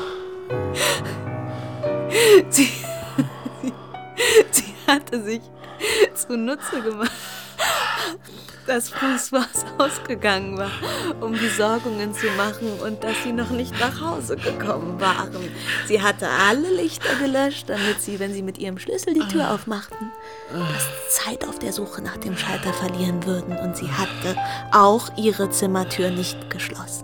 sie, sie, sie hatte sich zunutze gemacht, dass Françoise ausgegangen war, um Besorgungen zu machen und dass sie noch nicht nach Hause gekommen waren. Sie hatte alle Lichter gelöscht, damit sie, wenn sie mit ihrem Schlüssel die Tür aufmachten, das Zeit auf der Suche nach dem Schalter verlieren würden. Und sie hatte auch ihre Zimmertür nicht geschlossen.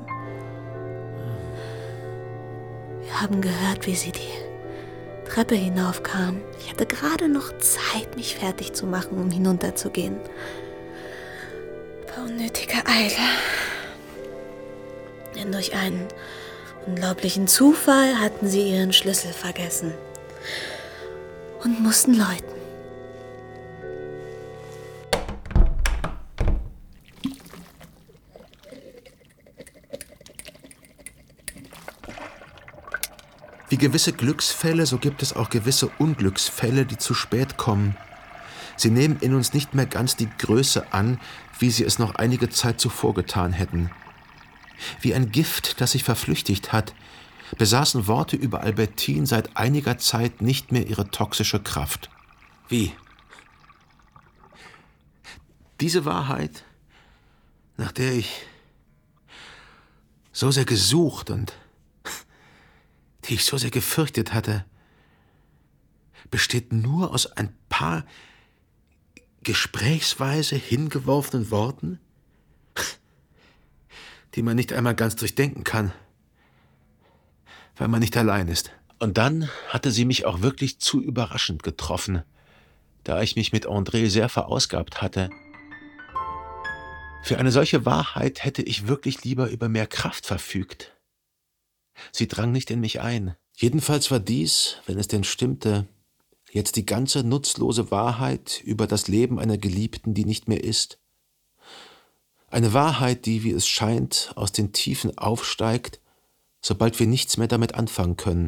Wir haben gehört, wie sie die Treppe hinaufkam. Ich hatte gerade noch Zeit, mich fertig zu machen, um hinunterzugehen. Bei unnötiger Eile. Denn durch einen unglaublichen Zufall hatten sie ihren Schlüssel vergessen und mussten läuten. Wie gewisse Glücksfälle, so gibt es auch gewisse Unglücksfälle, die zu spät kommen. Sie nehmen in uns nicht mehr ganz die Größe an, wie sie es noch einige Zeit zuvor getan hätten. Wie ein Gift, das sich verflüchtigt hat, besaßen Worte über Albertine seit einiger Zeit nicht mehr ihre toxische Kraft. Wie? Diese Wahrheit, nach der ich so sehr gesucht und die ich so sehr gefürchtet hatte, besteht nur aus ein paar gesprächsweise hingeworfenen Worten, die man nicht einmal ganz durchdenken kann, weil man nicht allein ist. Und dann hatte sie mich auch wirklich zu überraschend getroffen, da ich mich mit André sehr verausgabt hatte. Für eine solche Wahrheit hätte ich wirklich lieber über mehr Kraft verfügt. Sie drang nicht in mich ein. Jedenfalls war dies, wenn es denn stimmte, jetzt die ganze nutzlose Wahrheit über das Leben einer Geliebten, die nicht mehr ist. Eine Wahrheit, die, wie es scheint, aus den Tiefen aufsteigt, sobald wir nichts mehr damit anfangen können.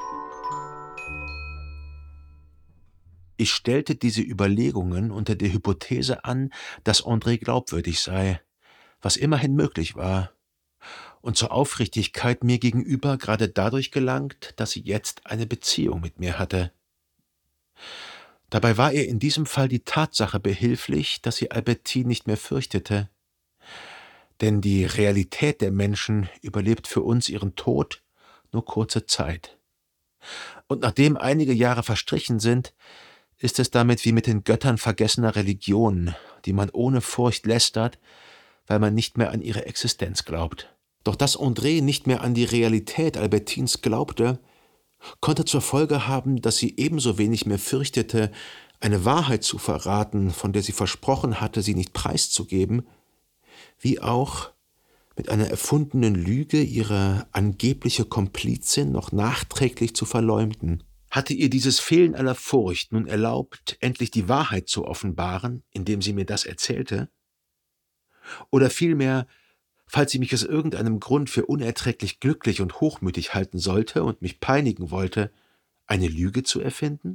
Ich stellte diese Überlegungen unter der Hypothese an, dass André glaubwürdig sei, was immerhin möglich war, und zur Aufrichtigkeit mir gegenüber gerade dadurch gelangt, dass sie jetzt eine Beziehung mit mir hatte. Dabei war ihr in diesem Fall die Tatsache behilflich, dass sie Albertine nicht mehr fürchtete. Denn die Realität der Menschen überlebt für uns ihren Tod nur kurze Zeit. Und nachdem einige Jahre verstrichen sind, ist es damit wie mit den Göttern vergessener Religionen, die man ohne Furcht lästert, weil man nicht mehr an ihre Existenz glaubt. Doch dass André nicht mehr an die Realität Albertines glaubte, konnte zur Folge haben, dass sie ebenso wenig mehr fürchtete, eine Wahrheit zu verraten, von der sie versprochen hatte, sie nicht preiszugeben, wie auch mit einer erfundenen Lüge ihre angebliche Komplizin noch nachträglich zu verleumden. Hatte ihr dieses Fehlen aller Furcht nun erlaubt, endlich die Wahrheit zu offenbaren, indem sie mir das erzählte? Oder vielmehr, falls sie mich aus irgendeinem Grund für unerträglich glücklich und hochmütig halten sollte und mich peinigen wollte, eine Lüge zu erfinden?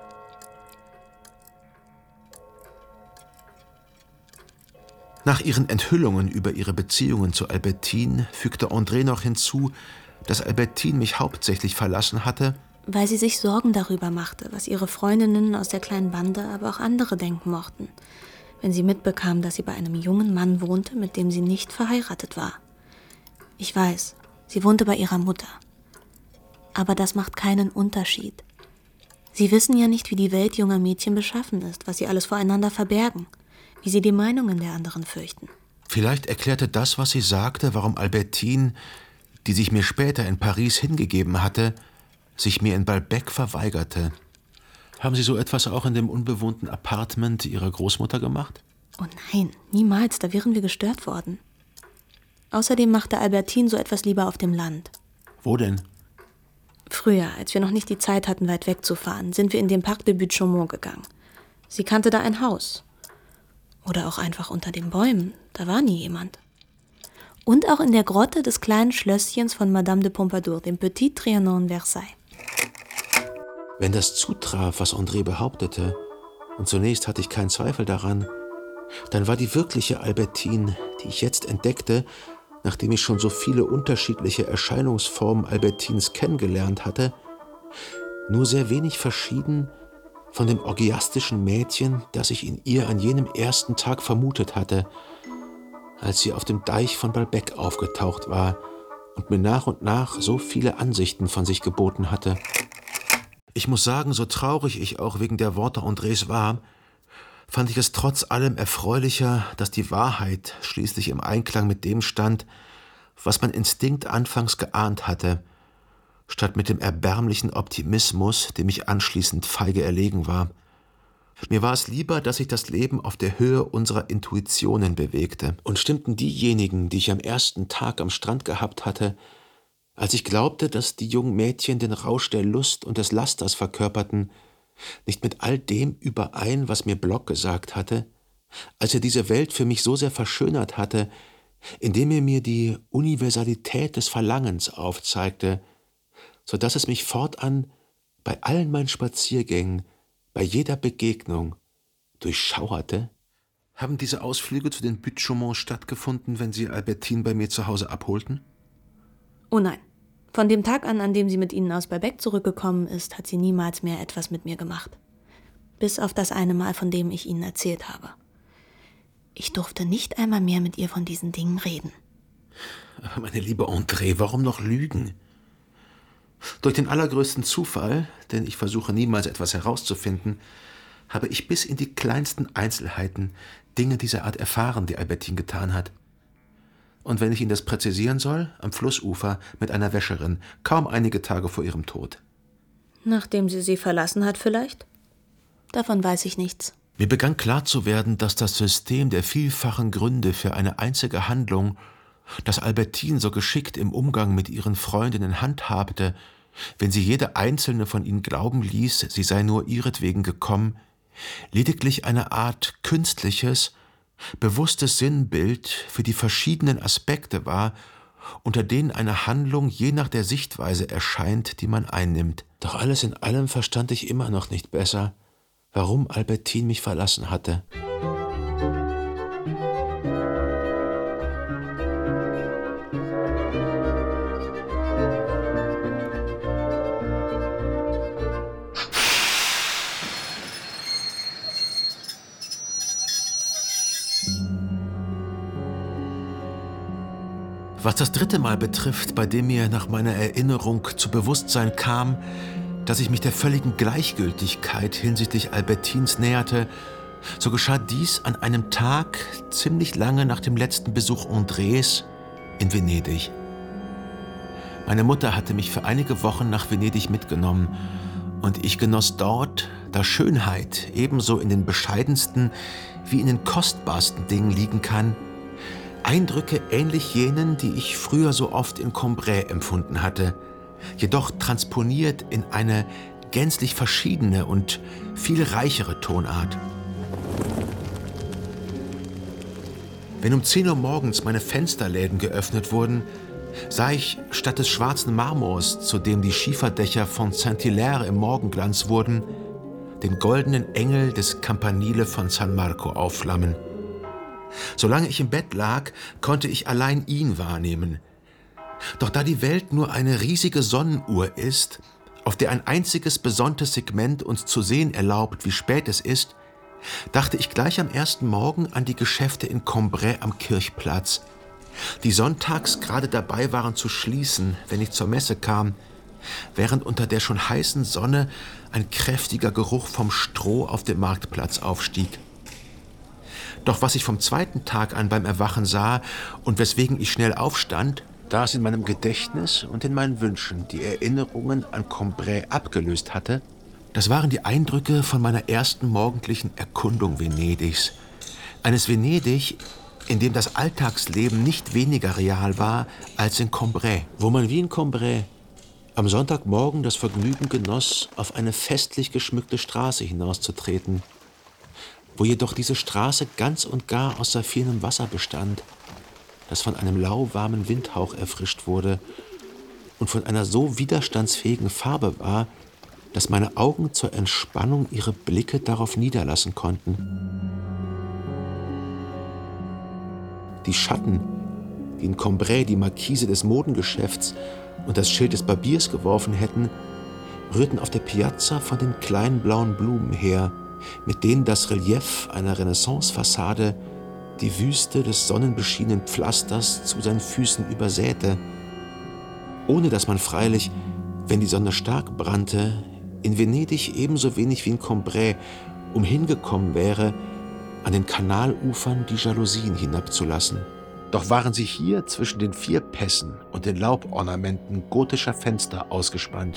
Nach ihren Enthüllungen über ihre Beziehungen zu Albertine fügte André noch hinzu, dass Albertine mich hauptsächlich verlassen hatte, weil sie sich Sorgen darüber machte, was ihre Freundinnen aus der kleinen Bande, aber auch andere denken mochten, wenn sie mitbekam, dass sie bei einem jungen Mann wohnte, mit dem sie nicht verheiratet war. Ich weiß, sie wohnte bei ihrer Mutter. Aber das macht keinen Unterschied. Sie wissen ja nicht, wie die Welt junger Mädchen beschaffen ist, was sie alles voreinander verbergen, wie sie die Meinungen der anderen fürchten. Vielleicht erklärte das, was sie sagte, warum Albertine, die sich mir später in Paris hingegeben hatte, sich mir in Balbec verweigerte. Haben Sie so etwas auch in dem unbewohnten Appartement Ihrer Großmutter gemacht? Oh nein, niemals, da wären wir gestört worden. Außerdem machte Albertine so etwas lieber auf dem Land. Wo denn? Früher, als wir noch nicht die Zeit hatten, weit wegzufahren, sind wir in den Parc de Buttes-Chaumont gegangen. Sie kannte da ein Haus. Oder auch einfach unter den Bäumen, da war nie jemand. Und auch in der Grotte des kleinen Schlösschens von Madame de Pompadour, dem Petit Trianon Versailles. Wenn das zutraf, was André behauptete, und zunächst hatte ich keinen Zweifel daran, dann war die wirkliche Albertine, die ich jetzt entdeckte, nachdem ich schon so viele unterschiedliche Erscheinungsformen Albertines kennengelernt hatte, nur sehr wenig verschieden von dem orgiastischen Mädchen, das ich in ihr an jenem ersten Tag vermutet hatte, als sie auf dem Deich von Balbec aufgetaucht war und mir nach und nach so viele Ansichten von sich geboten hatte. Ich muss sagen, so traurig ich auch wegen der Worte Andrés war, fand ich es trotz allem erfreulicher, dass die Wahrheit schließlich im Einklang mit dem stand, was mein Instinkt anfangs geahnt hatte, statt mit dem erbärmlichen Optimismus, dem ich anschließend feige erlegen war. Mir war es lieber, dass sich das Leben auf der Höhe unserer Intuitionen bewegte, und stimmten diejenigen, die ich am ersten Tag am Strand gehabt hatte, als ich glaubte, dass die jungen Mädchen den Rausch der Lust und des Lasters verkörperten, nicht mit all dem überein, was mir Block gesagt hatte, als er diese Welt für mich so sehr verschönert hatte, indem er mir die Universalität des Verlangens aufzeigte, so dass es mich fortan bei allen meinen Spaziergängen, bei jeder Begegnung durchschauerte. Haben diese Ausflüge zu den Buttes Chaumont stattgefunden, wenn Sie Albertine bei mir zu Hause abholten? Oh nein. Von dem Tag an, an dem sie mit Ihnen aus Balbec zurückgekommen ist, hat sie niemals mehr etwas mit mir gemacht. Bis auf das eine Mal, von dem ich Ihnen erzählt habe. Ich durfte nicht einmal mehr mit ihr von diesen Dingen reden. Aber meine liebe André, warum noch lügen? Durch den allergrößten Zufall, denn ich versuche niemals etwas herauszufinden, habe ich bis in die kleinsten Einzelheiten Dinge dieser Art erfahren, die Albertine getan hat. Und wenn ich Ihnen das präzisieren soll, am Flussufer mit einer Wäscherin, kaum einige Tage vor ihrem Tod. Nachdem sie sie verlassen hat vielleicht? Davon weiß ich nichts. Mir begann klar zu werden, dass das System der vielfachen Gründe für eine einzige Handlung, das Albertine so geschickt im Umgang mit ihren Freundinnen handhabte, wenn sie jede einzelne von ihnen glauben ließ, sie sei nur ihretwegen gekommen, lediglich eine Art künstliches, bewusstes Sinnbild für die verschiedenen Aspekte war, unter denen eine Handlung je nach der Sichtweise erscheint, die man einnimmt. Doch alles in allem verstand ich immer noch nicht besser, warum Albertine mich verlassen hatte. Was das dritte Mal betrifft, bei dem mir nach meiner Erinnerung zu Bewusstsein kam, dass ich mich der völligen Gleichgültigkeit hinsichtlich Albertines näherte, so geschah dies an einem Tag ziemlich lange nach dem letzten Besuch Andrés in Venedig. Meine Mutter hatte mich für einige Wochen nach Venedig mitgenommen und ich genoss dort, da Schönheit ebenso in den bescheidensten wie in den kostbarsten Dingen liegen kann, Eindrücke ähnlich jenen, die ich früher so oft in Cambrai empfunden hatte, jedoch transponiert in eine gänzlich verschiedene und viel reichere Tonart. Wenn um zehn Uhr morgens meine Fensterläden geöffnet wurden, sah ich statt des schwarzen Marmors, zu dem die Schieferdächer von Saint-Hilaire im Morgenglanz wurden, den goldenen Engel des Campanile von San Marco aufflammen. Solange ich im Bett lag, konnte ich allein ihn wahrnehmen. Doch da die Welt nur eine riesige Sonnenuhr ist, auf der ein einziges besonntes Segment uns zu sehen erlaubt, wie spät es ist, dachte ich gleich am ersten Morgen an die Geschäfte in Cambrai am Kirchplatz, die sonntags gerade dabei waren zu schließen, wenn ich zur Messe kam, während unter der schon heißen Sonne ein kräftiger Geruch vom Stroh auf dem Marktplatz aufstieg. Doch was ich vom zweiten Tag an beim Erwachen sah und weswegen ich schnell aufstand, da es in meinem Gedächtnis und in meinen Wünschen die Erinnerungen an Cambrai abgelöst hatte, das waren die Eindrücke von meiner ersten morgendlichen Erkundung Venedigs. Eines Venedig, in dem das Alltagsleben nicht weniger real war als in Cambrai, wo man wie in Cambrai am Sonntagmorgen das Vergnügen genoss, auf eine festlich geschmückte Straße hinauszutreten, wo jedoch diese Straße ganz und gar aus saphirnem Wasser bestand, das von einem lauwarmen Windhauch erfrischt wurde und von einer so widerstandsfähigen Farbe war, dass meine Augen zur Entspannung ihre Blicke darauf niederlassen konnten. Die Schatten, die in Cambrai die Markise des Modengeschäfts und das Schild des Barbiers geworfen hätten, rührten auf der Piazza von den kleinen blauen Blumen her, mit denen das Relief einer Renaissance-Fassade die Wüste des sonnenbeschienenen Pflasters zu seinen Füßen übersäte, ohne dass man freilich, wenn die Sonne stark brannte, in Venedig ebenso wenig wie in Cambrai umhingekommen wäre, an den Kanalufern die Jalousien hinabzulassen. Doch waren sie hier zwischen den vier Pässen und den Laubornamenten gotischer Fenster ausgespannt.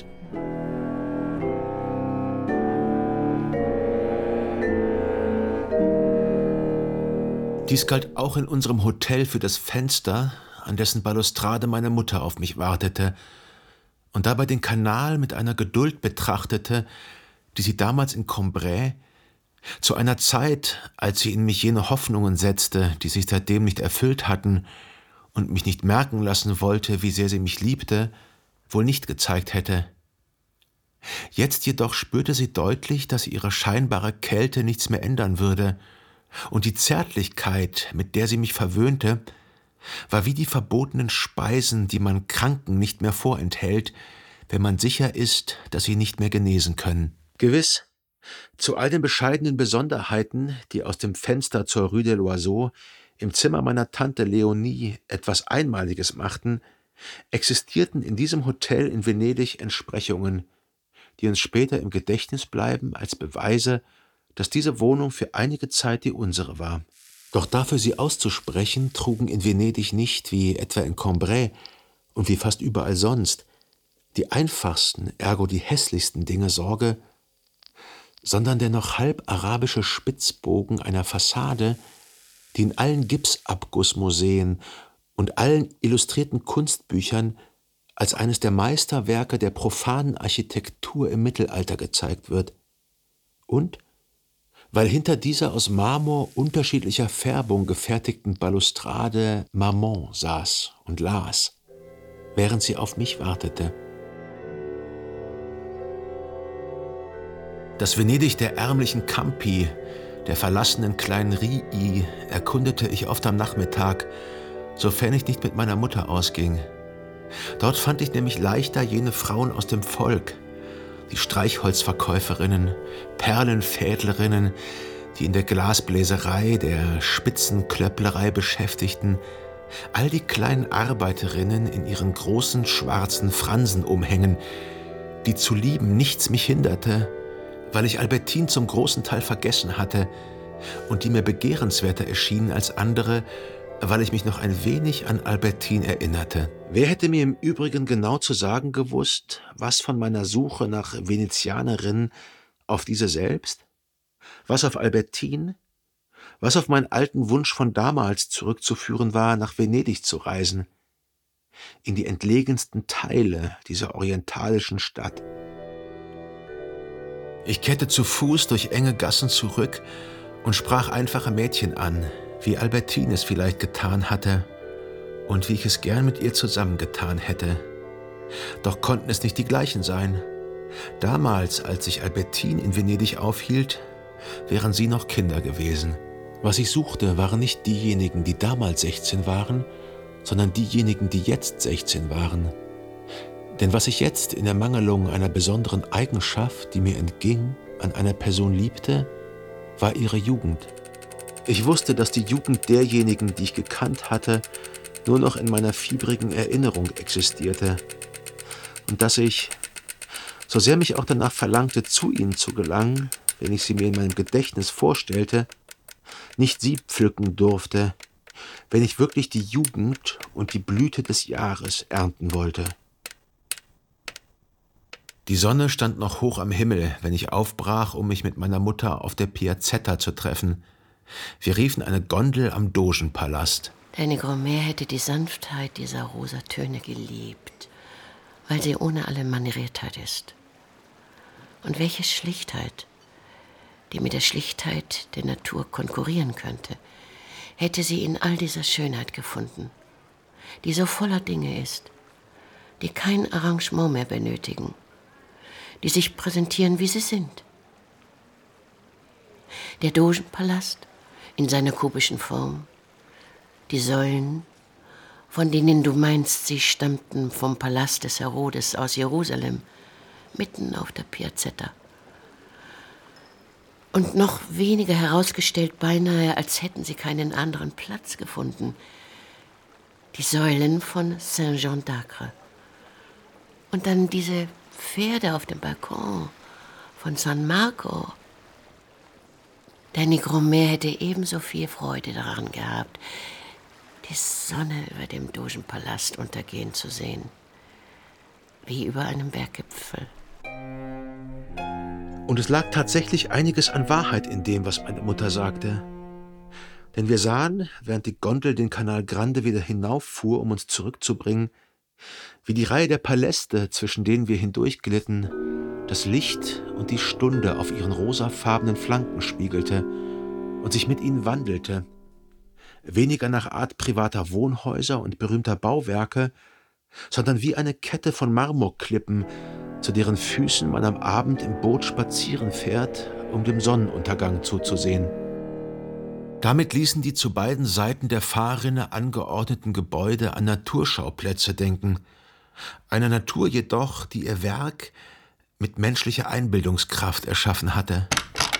Dies galt auch in unserem Hotel für das Fenster, an dessen Balustrade meine Mutter auf mich wartete und dabei den Kanal mit einer Geduld betrachtete, die sie damals in Cambrai, zu einer Zeit, als sie in mich jene Hoffnungen setzte, die sich seitdem nicht erfüllt hatten und mich nicht merken lassen wollte, wie sehr sie mich liebte, wohl nicht gezeigt hätte. Jetzt jedoch spürte sie deutlich, dass ihre scheinbare Kälte nichts mehr ändern würde, und die Zärtlichkeit, mit der sie mich verwöhnte, war wie die verbotenen Speisen, die man Kranken nicht mehr vorenthält, wenn man sicher ist, dass sie nicht mehr genesen können. Gewiss, zu all den bescheidenen Besonderheiten, die aus dem Fenster zur Rue de l'Oiseau im Zimmer meiner Tante Leonie etwas Einmaliges machten, existierten in diesem Hotel in Venedig Entsprechungen, die uns später im Gedächtnis bleiben als Beweise, dass diese Wohnung für einige Zeit die unsere war. Doch dafür sie auszusprechen, trugen in Venedig nicht, wie etwa in Cambrai und wie fast überall sonst, die einfachsten, ergo die hässlichsten Dinge Sorge, sondern der noch halb arabische Spitzbogen einer Fassade, die in allen Gipsabgussmuseen und allen illustrierten Kunstbüchern als eines der Meisterwerke der profanen Architektur im Mittelalter gezeigt wird. Und weil hinter dieser aus Marmor unterschiedlicher Färbung gefertigten Balustrade Maman saß und las, während sie auf mich wartete. Das Venedig der ärmlichen Campi, der verlassenen kleinen Rii, erkundete ich oft am Nachmittag, sofern ich nicht mit meiner Mutter ausging. Dort fand ich nämlich leichter jene Frauen aus dem Volk, die Streichholzverkäuferinnen, Perlenfädlerinnen, die in der Glasbläserei, der Spitzenklöpplerei beschäftigten, all die kleinen Arbeiterinnen in ihren großen schwarzen Fransenumhängen, die zu lieben nichts mich hinderte, weil ich Albertine zum großen Teil vergessen hatte und die mir begehrenswerter erschienen als andere, weil ich mich noch ein wenig an Albertine erinnerte. Wer hätte mir im Übrigen genau zu sagen gewusst, was von meiner Suche nach Venezianerinnen auf diese selbst, was auf Albertine, was auf meinen alten Wunsch von damals zurückzuführen war, nach Venedig zu reisen, in die entlegensten Teile dieser orientalischen Stadt. Ich kehrte zu Fuß durch enge Gassen zurück und sprach einfache Mädchen an, wie Albertine es vielleicht getan hatte und wie ich es gern mit ihr zusammengetan hätte. Doch konnten es nicht die gleichen sein. Damals, als sich Albertine in Venedig aufhielt, wären sie noch Kinder gewesen. Was ich suchte, waren nicht diejenigen, die damals sechzehn waren, sondern diejenigen, die jetzt sechzehn waren. Denn was ich jetzt in Ermangelung einer besonderen Eigenschaft, die mir entging, an einer Person liebte, war ihre Jugend. Ich wusste, dass die Jugend derjenigen, die ich gekannt hatte, nur noch in meiner fiebrigen Erinnerung existierte und dass ich, so sehr mich auch danach verlangte, zu ihnen zu gelangen, wenn ich sie mir in meinem Gedächtnis vorstellte, nicht sie pflücken durfte, wenn ich wirklich die Jugend und die Blüte des Jahres ernten wollte. Die Sonne stand noch hoch am Himmel, wenn ich aufbrach, um mich mit meiner Mutter auf der Piazzetta zu treffen. Wir riefen eine Gondel am Dogenpalast. Deine Grand-Mère hätte die Sanftheit dieser rosa Töne geliebt, weil sie ohne alle Manieriertheit ist. Und welche Schlichtheit, die mit der Schlichtheit der Natur konkurrieren könnte, hätte sie in all dieser Schönheit gefunden, die so voller Dinge ist, die kein Arrangement mehr benötigen, die sich präsentieren, wie sie sind. Der Dogenpalast in seiner kubischen Form, die Säulen, von denen du meinst, sie stammten vom Palast des Herodes aus Jerusalem, mitten auf der Piazzetta. Und noch weniger herausgestellt, beinahe, als hätten sie keinen anderen Platz gefunden. Die Säulen von Saint-Jean d'Acre. Und dann diese Pferde auf dem Balkon von San Marco. Der Nigromer hätte ebenso viel Freude daran gehabt, die Sonne über dem Dogenpalast untergehen zu sehen, wie über einem Berggipfel. Und es lag tatsächlich einiges an Wahrheit in dem, was meine Mutter sagte. Denn wir sahen, während die Gondel den Canal Grande wieder hinauffuhr, um uns zurückzubringen, wie die Reihe der Paläste, zwischen denen wir hindurchglitten, das Licht und die Stunde auf ihren rosafarbenen Flanken spiegelte und sich mit ihnen wandelte, weniger nach Art privater Wohnhäuser und berühmter Bauwerke, sondern wie eine Kette von Marmorklippen, zu deren Füßen man am Abend im Boot spazieren fährt, um dem Sonnenuntergang zuzusehen. Damit ließen die zu beiden Seiten der Fahrrinne angeordneten Gebäude an Naturschauplätze denken, einer Natur jedoch, die ihr Werk mit menschlicher Einbildungskraft erschaffen hatte.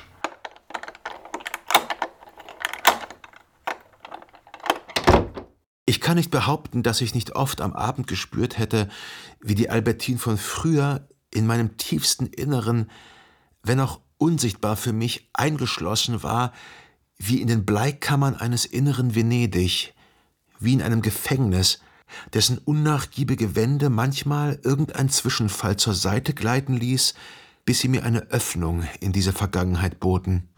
Ich kann nicht behaupten, dass ich nicht oft am Abend gespürt hätte, wie die Albertine von früher in meinem tiefsten Inneren, wenn auch unsichtbar für mich, eingeschlossen war, wie in den Bleikammern eines inneren Venedig, wie in einem Gefängnis, dessen unnachgiebige Wände manchmal irgendein Zwischenfall zur Seite gleiten ließ, bis sie mir eine Öffnung in diese Vergangenheit boten.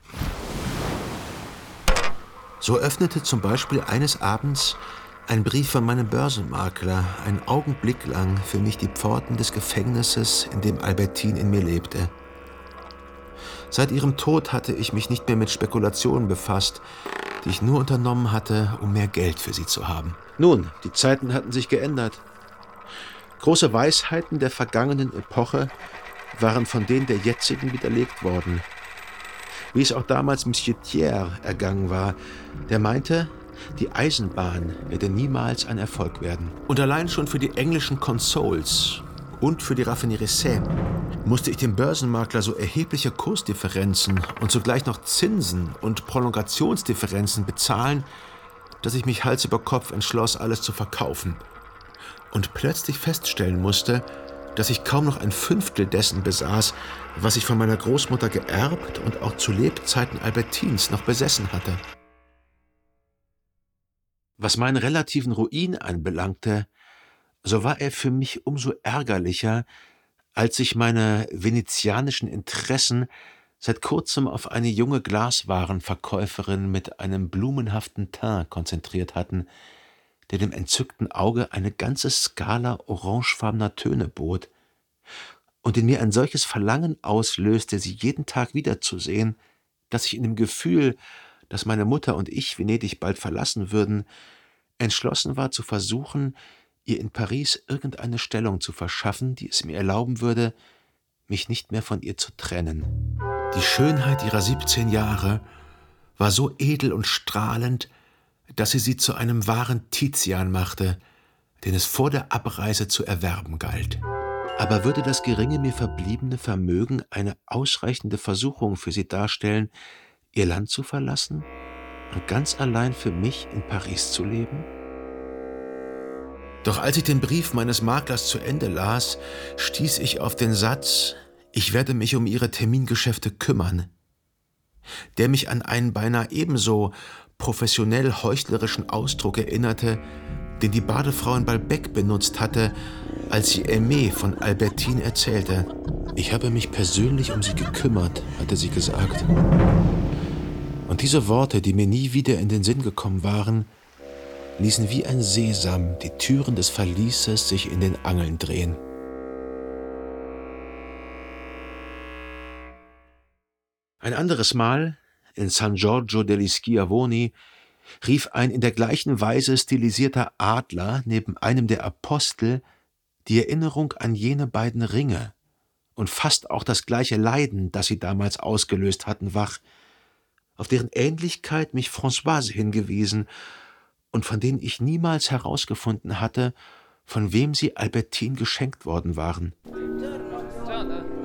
So öffnete zum Beispiel eines Abends ein Brief von meinem Börsenmakler einen Augenblick lang für mich die Pforten des Gefängnisses, in dem Albertine in mir lebte. Seit ihrem Tod hatte ich mich nicht mehr mit Spekulationen befasst, die ich nur unternommen hatte, um mehr Geld für sie zu haben. Nun, die Zeiten hatten sich geändert. Große Weisheiten der vergangenen Epoche waren von denen der jetzigen widerlegt worden. Wie es auch damals Monsieur Thiers ergangen war, der meinte, die Eisenbahn werde niemals ein Erfolg werden. Und allein schon für die englischen Consols und für die Raffinerie Seine musste ich dem Börsenmakler so erhebliche Kursdifferenzen und zugleich noch Zinsen und Prolongationsdifferenzen bezahlen, dass ich mich Hals über Kopf entschloss, alles zu verkaufen. Und plötzlich feststellen musste, dass ich kaum noch ein Fünftel dessen besaß, was ich von meiner Großmutter geerbt und auch zu Lebzeiten Albertines noch besessen hatte. Was meinen relativen Ruin anbelangte, so war er für mich umso ärgerlicher, als sich meine venezianischen Interessen seit kurzem auf eine junge Glaswarenverkäuferin mit einem blumenhaften Teint konzentriert hatten, der dem entzückten Auge eine ganze Skala orangefarbener Töne bot und in mir ein solches Verlangen auslöste, sie jeden Tag wiederzusehen, dass ich in dem Gefühl, dass meine Mutter und ich Venedig bald verlassen würden, entschlossen war zu versuchen, ihr in Paris irgendeine Stellung zu verschaffen, die es mir erlauben würde, mich nicht mehr von ihr zu trennen. Die Schönheit ihrer siebzehn Jahre war so edel und strahlend, dass sie sie zu einem wahren Tizian machte, den es vor der Abreise zu erwerben galt. Aber würde das geringe mir verbliebene Vermögen eine ausreichende Versuchung für sie darstellen, ihr Land zu verlassen und ganz allein für mich in Paris zu leben? Doch als ich den Brief meines Maklers zu Ende las, stieß ich auf den Satz, ich werde mich um ihre Termingeschäfte kümmern, der mich an einen beinahe ebenso professionell heuchlerischen Ausdruck erinnerte, den die Badefrau in Balbec benutzt hatte, als sie Aimée von Albertine erzählte. Ich habe mich persönlich um sie gekümmert, hatte sie gesagt. Und diese Worte, die mir nie wieder in den Sinn gekommen waren, ließen wie ein Sesam die Türen des Verlieses sich in den Angeln drehen. Ein anderes Mal, in San Giorgio degli Schiavoni, rief ein in der gleichen Weise stilisierter Adler neben einem der Apostel die Erinnerung an jene beiden Ringe und fast auch das gleiche Leiden, das sie damals ausgelöst hatten, wach, auf deren Ähnlichkeit mich Françoise hingewiesen und von denen ich niemals herausgefunden hatte, von wem sie Albertine geschenkt worden waren.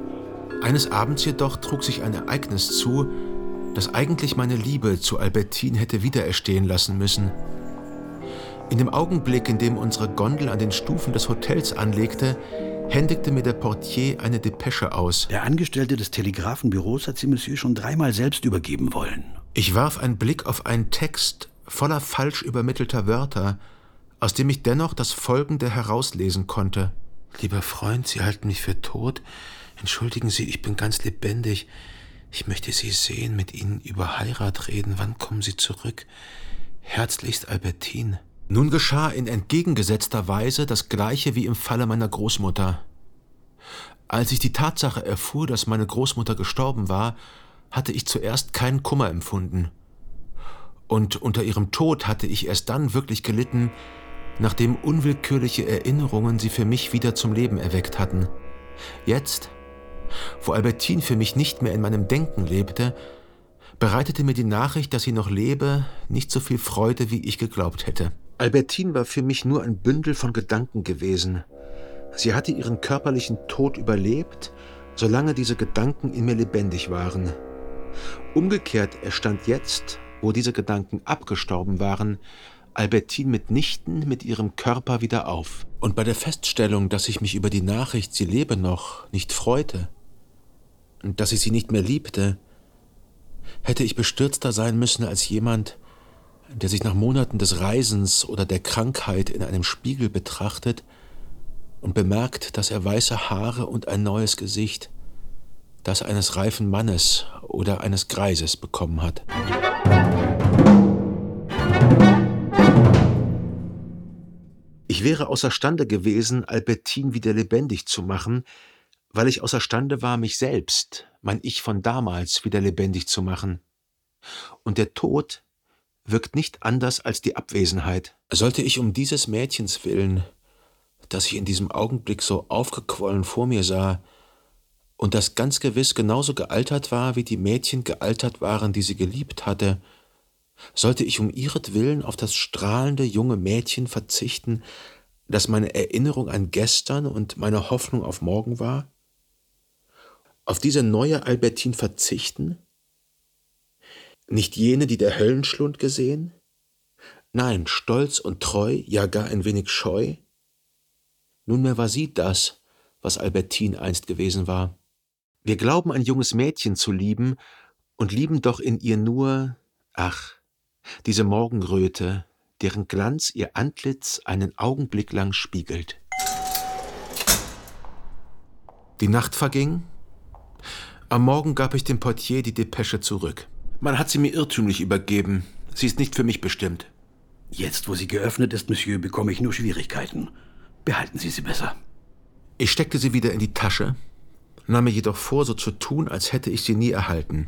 Eines Abends jedoch trug sich ein Ereignis zu, das eigentlich meine Liebe zu Albertine hätte wiedererstehen lassen müssen. In dem Augenblick, in dem unsere Gondel an den Stufen des Hotels anlegte, händigte mir der Portier eine Depesche aus. Der Angestellte des Telegrafenbüros hat sie Monsieur schon dreimal selbst übergeben wollen. Ich warf einen Blick auf einen Text voller falsch übermittelter Wörter, aus dem ich dennoch das Folgende herauslesen konnte. Lieber Freund, Sie halten mich für tot. Entschuldigen Sie, ich bin ganz lebendig. Ich möchte Sie sehen, mit Ihnen über Heirat reden. Wann kommen Sie zurück? Herzlichst, Albertine. Nun geschah in entgegengesetzter Weise das Gleiche wie im Falle meiner Großmutter. Als ich die Tatsache erfuhr, dass meine Großmutter gestorben war, hatte ich zuerst keinen Kummer empfunden. Und unter ihrem Tod hatte ich erst dann wirklich gelitten, nachdem unwillkürliche Erinnerungen sie für mich wieder zum Leben erweckt hatten. Jetzt, wo Albertine für mich nicht mehr in meinem Denken lebte, bereitete mir die Nachricht, dass sie noch lebe, nicht so viel Freude, wie ich geglaubt hätte. Albertine war für mich nur ein Bündel von Gedanken gewesen. Sie hatte ihren körperlichen Tod überlebt, solange diese Gedanken in mir lebendig waren. Umgekehrt erstand jetzt, wo diese Gedanken abgestorben waren, Albertine mitnichten mit ihrem Körper wieder auf. Und bei der Feststellung, dass ich mich über die Nachricht, sie lebe noch, nicht freute und dass ich sie nicht mehr liebte, hätte ich bestürzter sein müssen als jemand, der sich nach Monaten des Reisens oder der Krankheit in einem Spiegel betrachtet und bemerkt, dass er weiße Haare und ein neues Gesicht, das eines reifen Mannes oder eines Greises bekommen hat. Ich wäre außerstande gewesen, Albertine wieder lebendig zu machen, weil ich außerstande war, mich selbst, mein Ich von damals, wieder lebendig zu machen. Und der Tod wirkt nicht anders als die Abwesenheit. Sollte ich um dieses Mädchens willen, das ich in diesem Augenblick so aufgequollen vor mir sah und das ganz gewiss genauso gealtert war, wie die Mädchen gealtert waren, die sie geliebt hatte, sollte ich um ihretwillen auf das strahlende junge Mädchen verzichten, das meine Erinnerung an gestern und meine Hoffnung auf morgen war? Auf diese neue Albertine verzichten? Nicht jene, die der Höllenschlund gesehen? Nein, stolz und treu, ja gar ein wenig scheu? Nunmehr war sie das, was Albertine einst gewesen war. Wir glauben, ein junges Mädchen zu lieben und lieben doch in ihr nur, ach, diese Morgenröte, deren Glanz ihr Antlitz einen Augenblick lang spiegelt. Die Nacht verging. Am Morgen gab ich dem Portier die Depesche zurück. Man hat sie mir irrtümlich übergeben. Sie ist nicht für mich bestimmt. Jetzt, wo sie geöffnet ist, Monsieur, bekomme ich nur Schwierigkeiten. Behalten Sie sie besser. Ich steckte sie wieder in die Tasche, nahm mir jedoch vor, so zu tun, als hätte ich sie nie erhalten.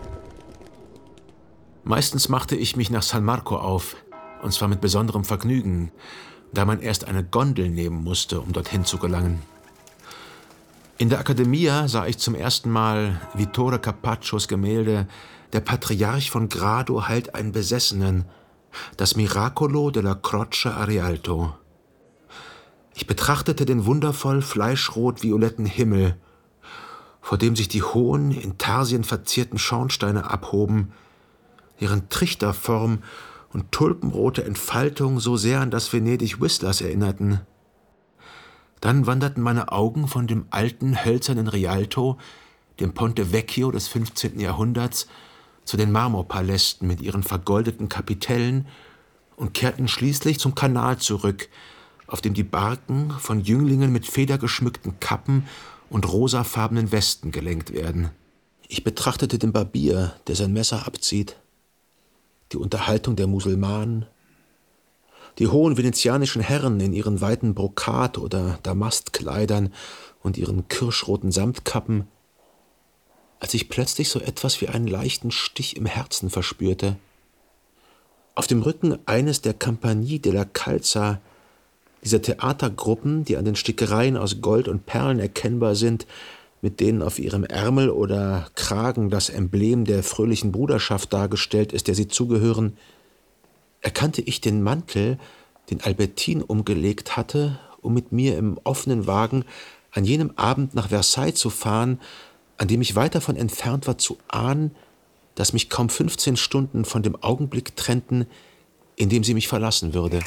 Meistens machte ich mich nach San Marco auf, und zwar mit besonderem Vergnügen, da man erst eine Gondel nehmen musste, um dorthin zu gelangen. In der Accademia sah ich zum ersten Mal Vittore Carpaccios Gemälde »Der Patriarch von Grado heilt einen Besessenen«, das Miracolo della Croce a Rialto. Ich betrachtete den wundervoll fleischrot-violetten Himmel, vor dem sich die hohen, in Tarsien verzierten Schornsteine abhoben, deren Trichterform und tulpenrote Entfaltung so sehr an das Venedig Whistlers erinnerten. Dann wanderten meine Augen von dem alten, hölzernen Rialto, dem Ponte Vecchio des fünfzehnten Jahrhunderts, zu den Marmorpalästen mit ihren vergoldeten Kapitellen und kehrten schließlich zum Kanal zurück, auf dem die Barken von Jünglingen mit federgeschmückten Kappen und rosafarbenen Westen gelenkt werden. Ich betrachtete den Barbier, der sein Messer abzieht, die Unterhaltung der Musulmanen, die hohen venezianischen Herren in ihren weiten Brokat- oder Damastkleidern und ihren kirschroten Samtkappen, als ich plötzlich so etwas wie einen leichten Stich im Herzen verspürte. Auf dem Rücken eines der Compagnie della Calza, dieser Theatergruppen, die an den Stickereien aus Gold und Perlen erkennbar sind, mit denen auf ihrem Ärmel oder Kragen das Emblem der fröhlichen Bruderschaft dargestellt ist, der sie zugehören, erkannte ich den Mantel, den Albertine umgelegt hatte, um mit mir im offenen Wagen an jenem Abend nach Versailles zu fahren, an dem ich weit davon entfernt war zu ahnen, dass mich kaum fünfzehn Stunden von dem Augenblick trennten, in dem sie mich verlassen würde.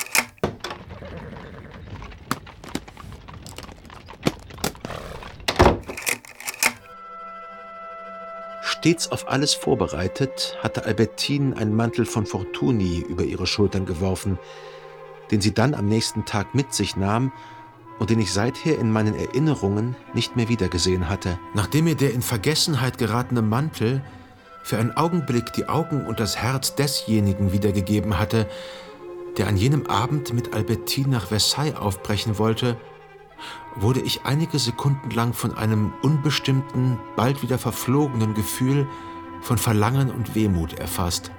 Stets auf alles vorbereitet, hatte Albertine einen Mantel von Fortuny über ihre Schultern geworfen, den sie dann am nächsten Tag mit sich nahm und den ich seither in meinen Erinnerungen nicht mehr wiedergesehen hatte. Nachdem mir der in Vergessenheit geratene Mantel für einen Augenblick die Augen und das Herz desjenigen wiedergegeben hatte, der an jenem Abend mit Albertine nach Versailles aufbrechen wollte, wurde ich einige Sekunden lang von einem unbestimmten, bald wieder verflogenen Gefühl von Verlangen und Wehmut erfasst.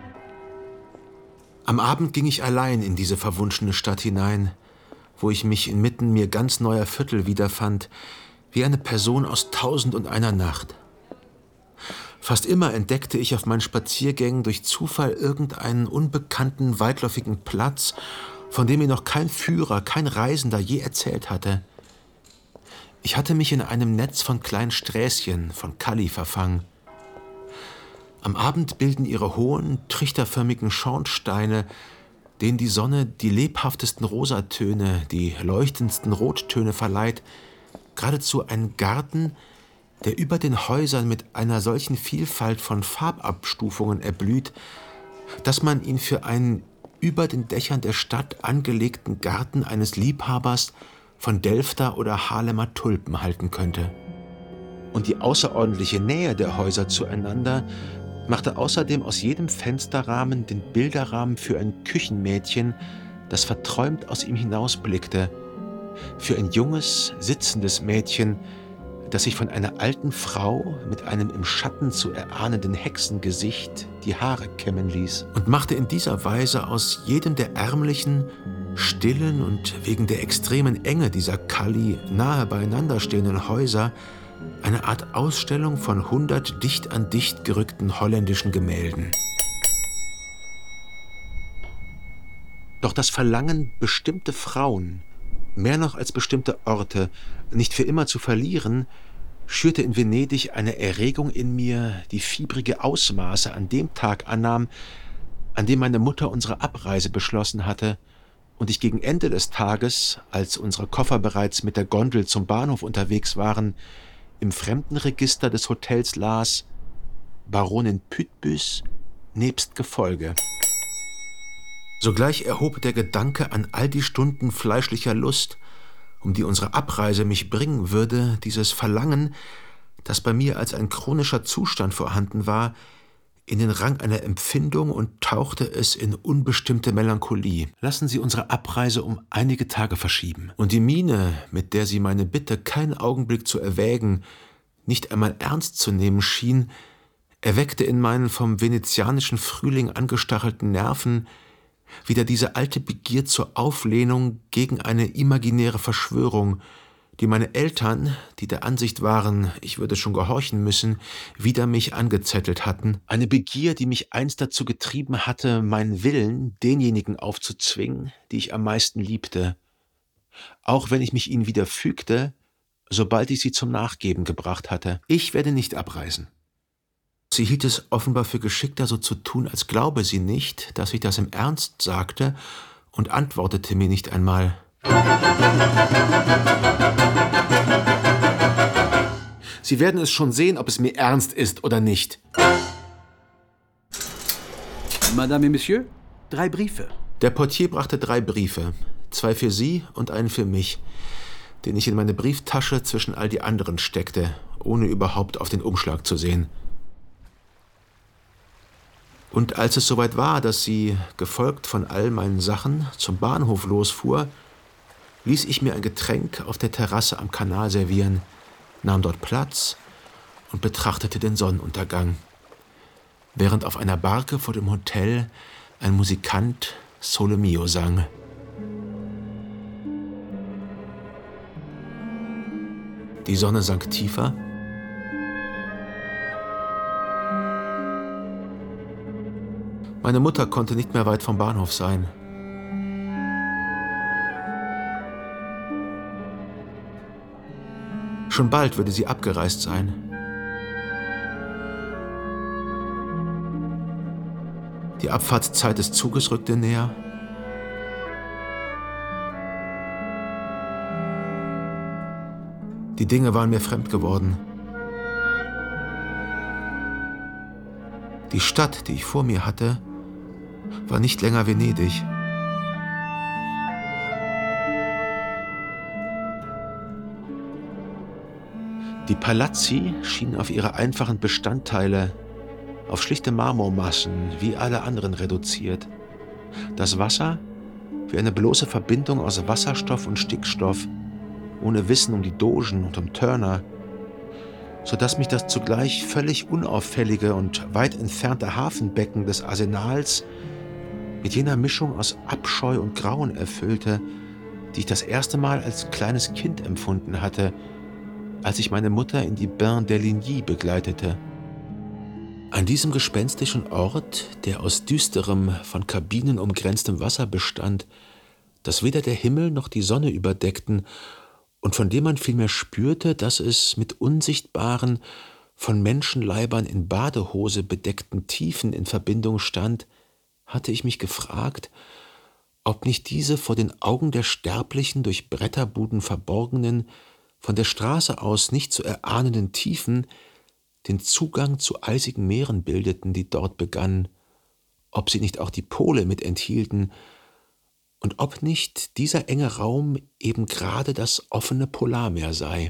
Am Abend ging ich allein in diese verwunschene Stadt hinein, wo ich mich inmitten mir ganz neuer Viertel wiederfand, wie eine Person aus Tausend und einer Nacht. Fast immer entdeckte ich auf meinen Spaziergängen durch Zufall irgendeinen unbekannten, weitläufigen Platz, von dem mir noch kein Führer, kein Reisender je erzählt hatte. Ich hatte mich in einem Netz von kleinen Sträßchen, von Calli verfangen. Am Abend bilden ihre hohen, trichterförmigen Schornsteine, denen die Sonne die lebhaftesten Rosatöne, die leuchtendsten Rottöne verleiht, geradezu einen Garten, der über den Häusern mit einer solchen Vielfalt von Farbabstufungen erblüht, dass man ihn für einen über den Dächern der Stadt angelegten Garten eines Liebhabers von Delfter oder Haarlemer Tulpen halten könnte. Und die außerordentliche Nähe der Häuser zueinander machte außerdem aus jedem Fensterrahmen den Bilderrahmen für ein Küchenmädchen, das verträumt aus ihm hinausblickte, für ein junges, sitzendes Mädchen, das sich von einer alten Frau mit einem im Schatten zu erahnenden Hexengesicht die Haare kämmen ließ, und machte in dieser Weise aus jedem der ärmlichen, stillen und wegen der extremen Enge dieser Calli nahe beieinander stehenden Häuser eine Art Ausstellung von hundert dicht an dicht gerückten holländischen Gemälden. Doch das Verlangen, bestimmte Frauen, mehr noch als bestimmte Orte, nicht für immer zu verlieren, schürte in Venedig eine Erregung in mir, die fiebrige Ausmaße an dem Tag annahm, an dem meine Mutter unsere Abreise beschlossen hatte und ich gegen Ende des Tages, als unsere Koffer bereits mit der Gondel zum Bahnhof unterwegs waren, im Fremdenregister des Hotels las: Baronin Pütbus nebst Gefolge. Sogleich erhob der Gedanke an all die Stunden fleischlicher Lust, um die unsere Abreise mich bringen würde, dieses Verlangen, das bei mir als ein chronischer Zustand vorhanden war, in den Rang einer Empfindung und tauchte es in unbestimmte Melancholie. Lassen Sie unsere Abreise um einige Tage verschieben. Und die Miene, mit der sie meine Bitte keinen Augenblick zu erwägen, nicht einmal ernst zu nehmen schien, erweckte in meinen vom venezianischen Frühling angestachelten Nerven wieder diese alte Begier zur Auflehnung gegen eine imaginäre Verschwörung, die meine Eltern, die der Ansicht waren, ich würde schon gehorchen müssen, wider mich angezettelt hatten. Eine Begier, die mich einst dazu getrieben hatte, meinen Willen denjenigen aufzuzwingen, die ich am meisten liebte, auch wenn ich mich ihnen wieder fügte, sobald ich sie zum Nachgeben gebracht hatte. Ich werde nicht abreisen. Sie hielt es offenbar für geschickter, so zu tun, als glaube sie nicht, dass ich das im Ernst sagte, und antwortete mir nicht einmal. Sie werden es schon sehen, ob es mir ernst ist oder nicht. Madame et Monsieur, drei Briefe. Der Portier brachte drei Briefe, zwei für Sie und einen für mich, den ich in meine Brieftasche zwischen all die anderen steckte, ohne überhaupt auf den Umschlag zu sehen. Und als es soweit war, dass sie, gefolgt von all meinen Sachen, zum Bahnhof losfuhr, ließ ich mir ein Getränk auf der Terrasse am Kanal servieren, nahm dort Platz und betrachtete den Sonnenuntergang, während auf einer Barke vor dem Hotel ein Musikant Sole Mio sang. Die Sonne sank tiefer. Meine Mutter konnte nicht mehr weit vom Bahnhof sein. Schon bald würde sie abgereist sein. Die Abfahrtszeit des Zuges rückte näher. Die Dinge waren mir fremd geworden. Die Stadt, die ich vor mir hatte, war nicht länger Venedig. Die Palazzi schienen auf ihre einfachen Bestandteile, auf schlichte Marmormassen wie alle anderen reduziert. Das Wasser wie eine bloße Verbindung aus Wasserstoff und Stickstoff, ohne Wissen um die Dogen und um Turner, sodass mich das zugleich völlig unauffällige und weit entfernte Hafenbecken des Arsenals mit jener Mischung aus Abscheu und Grauen erfüllte, die ich das erste Mal als kleines Kind empfunden hatte, als ich meine Mutter in die Bains d'Eligny begleitete. An diesem gespenstischen Ort, der aus düsterem, von Kabinen umgrenztem Wasser bestand, das weder der Himmel noch die Sonne überdeckten und von dem man vielmehr spürte, dass es mit unsichtbaren, von Menschenleibern in Badehose bedeckten Tiefen in Verbindung stand, hatte ich mich gefragt, ob nicht diese vor den Augen der Sterblichen durch Bretterbuden verborgenen, von der Straße aus nicht zu erahnenden Tiefen den Zugang zu eisigen Meeren bildeten, die dort begannen, ob sie nicht auch die Pole mit enthielten und ob nicht dieser enge Raum eben gerade das offene Polarmeer sei.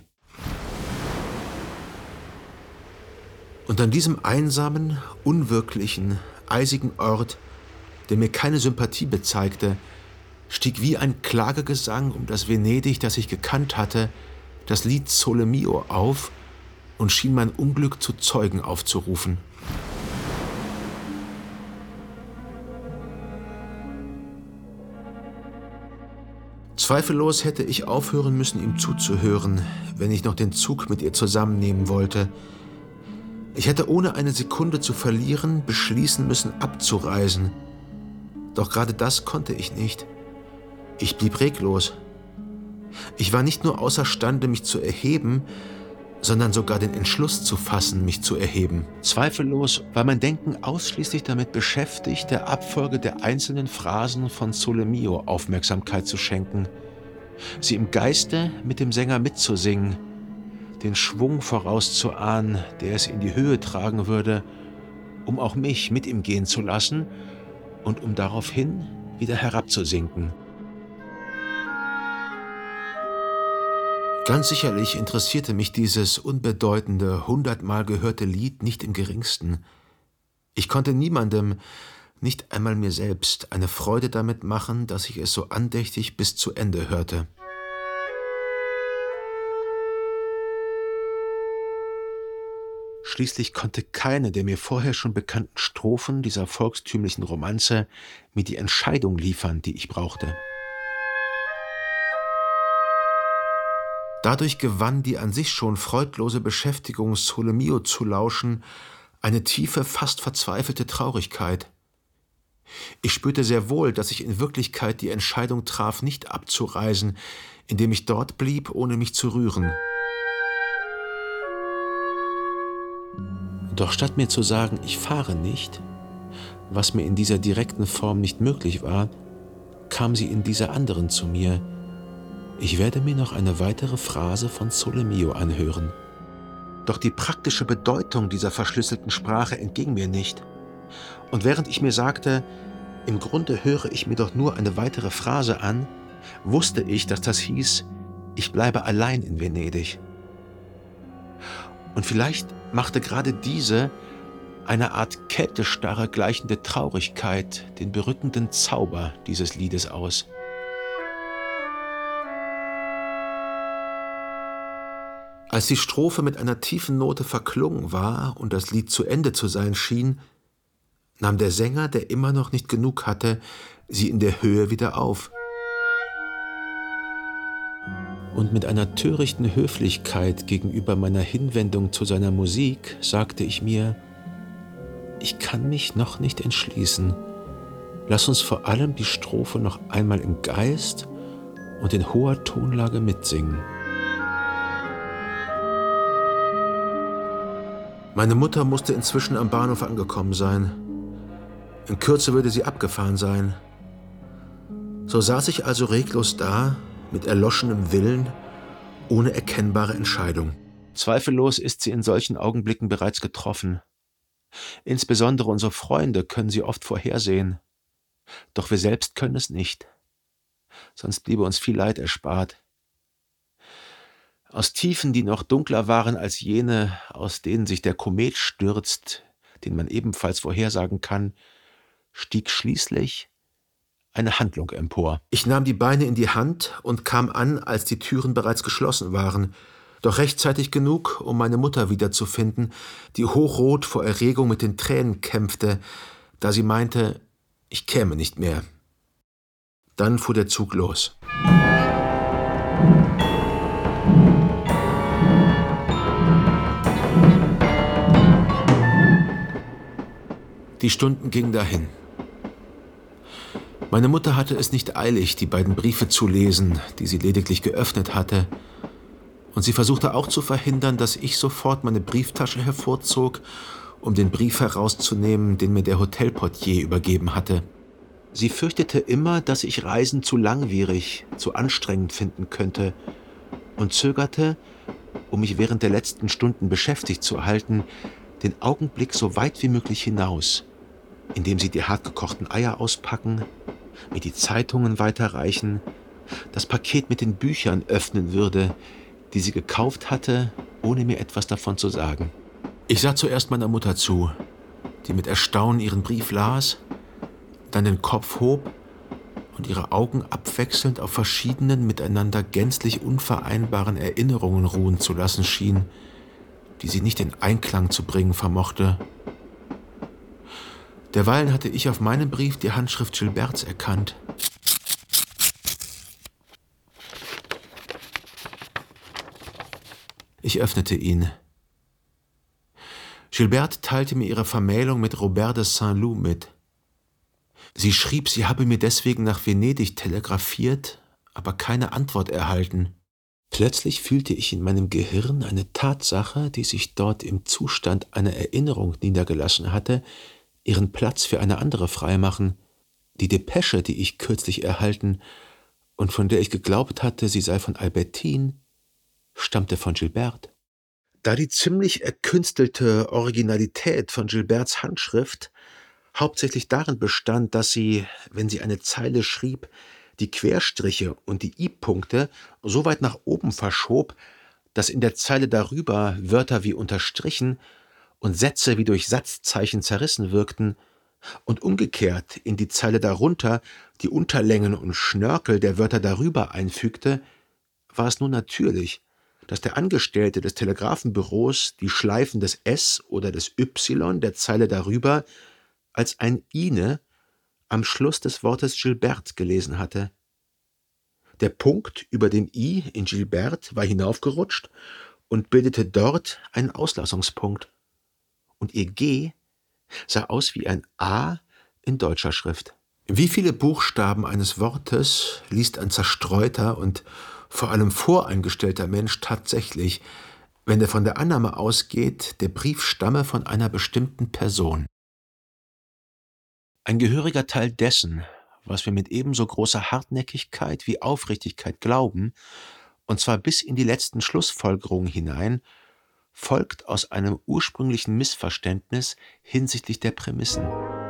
Und an diesem einsamen, unwirklichen, eisigen Ort, der mir keine Sympathie bezeigte, stieg wie ein Klagegesang um das Venedig, das ich gekannt hatte, das Lied Sole Mio auf und schien mein Unglück zu Zeugen aufzurufen. Zweifellos hätte ich aufhören müssen, ihm zuzuhören, wenn ich noch den Zug mit ihr zusammennehmen wollte. Ich hätte ohne eine Sekunde zu verlieren beschließen müssen, abzureisen. Doch gerade das konnte ich nicht. Ich blieb reglos. Ich war nicht nur außerstande, mich zu erheben, sondern sogar den Entschluss zu fassen, mich zu erheben. Zweifellos war mein Denken ausschließlich damit beschäftigt, der Abfolge der einzelnen Phrasen von Sole Mio Aufmerksamkeit zu schenken, sie im Geiste mit dem Sänger mitzusingen, den Schwung vorauszuahnen, der es in die Höhe tragen würde, um auch mich mit ihm gehen zu lassen und um daraufhin wieder herabzusinken. Ganz sicherlich interessierte mich dieses unbedeutende, hundertmal gehörte Lied nicht im geringsten. Ich konnte niemandem, nicht einmal mir selbst, eine Freude damit machen, dass ich es so andächtig bis zu Ende hörte. Schließlich konnte keine der mir vorher schon bekannten Strophen dieser volkstümlichen Romanze mir die Entscheidung liefern, die ich brauchte. Dadurch gewann die an sich schon freudlose Beschäftigung, Sole Mio zu lauschen, eine tiefe, fast verzweifelte Traurigkeit. Ich spürte sehr wohl, dass ich in Wirklichkeit die Entscheidung traf, nicht abzureisen, indem ich dort blieb, ohne mich zu rühren. Doch statt mir zu sagen, ich fahre nicht, was mir in dieser direkten Form nicht möglich war, kam sie in dieser anderen zu mir: Ich werde mir noch eine weitere Phrase von Sole Mio anhören. Doch die praktische Bedeutung dieser verschlüsselten Sprache entging mir nicht. Und während ich mir sagte, im Grunde höre ich mir doch nur eine weitere Phrase an, wusste ich, dass das hieß, ich bleibe allein in Venedig. Und vielleicht machte gerade diese, eine Art Kältestarre gleichende Traurigkeit, den berückenden Zauber dieses Liedes aus. Als die Strophe mit einer tiefen Note verklungen war und das Lied zu Ende zu sein schien, nahm der Sänger, der immer noch nicht genug hatte, sie in der Höhe wieder auf. Und mit einer törichten Höflichkeit gegenüber meiner Hinwendung zu seiner Musik sagte ich mir: Ich kann mich noch nicht entschließen. Lass uns vor allem die Strophe noch einmal im Geist und in hoher Tonlage mitsingen. Meine Mutter musste inzwischen am Bahnhof angekommen sein. In Kürze würde sie abgefahren sein. So saß ich also reglos da, mit erloschenem Willen, ohne erkennbare Entscheidung. Zweifellos ist sie in solchen Augenblicken bereits getroffen. Insbesondere unsere Freunde können sie oft vorhersehen. Doch wir selbst können es nicht. Sonst bliebe uns viel Leid erspart. Aus Tiefen, die noch dunkler waren als jene, aus denen sich der Komet stürzt, den man ebenfalls vorhersagen kann, stieg schließlich eine Handlung empor. Ich nahm die Beine in die Hand und kam an, als die Türen bereits geschlossen waren, doch rechtzeitig genug, um meine Mutter wiederzufinden, die hochrot vor Erregung mit den Tränen kämpfte, da sie meinte, ich käme nicht mehr. Dann fuhr der Zug los. Die Stunden gingen dahin. Meine Mutter hatte es nicht eilig, die beiden Briefe zu lesen, die sie lediglich geöffnet hatte, und sie versuchte auch zu verhindern, dass ich sofort meine Brieftasche hervorzog, um den Brief herauszunehmen, den mir der Hotelportier übergeben hatte. Sie fürchtete immer, dass ich Reisen zu langwierig, zu anstrengend finden könnte und zögerte, um mich während der letzten Stunden beschäftigt zu halten, den Augenblick so weit wie möglich hinaus, indem sie die hartgekochten Eier auspacken, mir die Zeitungen weiterreichen, das Paket mit den Büchern öffnen würde, die sie gekauft hatte, ohne mir etwas davon zu sagen. Ich sah zuerst meiner Mutter zu, die mit Erstaunen ihren Brief las, dann den Kopf hob und ihre Augen abwechselnd auf verschiedenen, miteinander gänzlich unvereinbaren Erinnerungen ruhen zu lassen schien, die sie nicht in Einklang zu bringen vermochte. Derweilen hatte ich auf meinem Brief die Handschrift Gilberts erkannt. Ich öffnete ihn. Gilberte teilte mir ihre Vermählung mit Robert de Saint-Loup mit. Sie schrieb, sie habe mir deswegen nach Venedig telegrafiert, aber keine Antwort erhalten. Plötzlich fühlte ich in meinem Gehirn eine Tatsache, die sich dort im Zustand einer Erinnerung niedergelassen hatte, ihren Platz für eine andere freimachen. Die Depesche, die ich kürzlich erhalten und von der ich geglaubt hatte, sie sei von Albertine, stammte von Gilberte. Da die ziemlich erkünstelte Originalität von Gilberts Handschrift hauptsächlich darin bestand, dass sie, wenn sie eine Zeile schrieb, die Querstriche und die I-Punkte so weit nach oben verschob, dass in der Zeile darüber Wörter wie unterstrichen und Sätze wie durch Satzzeichen zerrissen wirkten und umgekehrt in die Zeile darunter die Unterlängen und Schnörkel der Wörter darüber einfügte, war es nur natürlich, dass der Angestellte des Telegrafenbüros die Schleifen des S oder des Y der Zeile darüber als ein Ine am Schluss des Wortes Gilberte gelesen hatte. Der Punkt über dem I in Gilberte war hinaufgerutscht und bildete dort einen Auslassungspunkt. Und ihr G sah aus wie ein A in deutscher Schrift. Wie viele Buchstaben eines Wortes liest ein zerstreuter und vor allem voreingestellter Mensch tatsächlich, wenn er von der Annahme ausgeht, der Brief stamme von einer bestimmten Person? Ein gehöriger Teil dessen, was wir mit ebenso großer Hartnäckigkeit wie Aufrichtigkeit glauben, und zwar bis in die letzten Schlussfolgerungen hinein, folgt aus einem ursprünglichen Missverständnis hinsichtlich der Prämissen.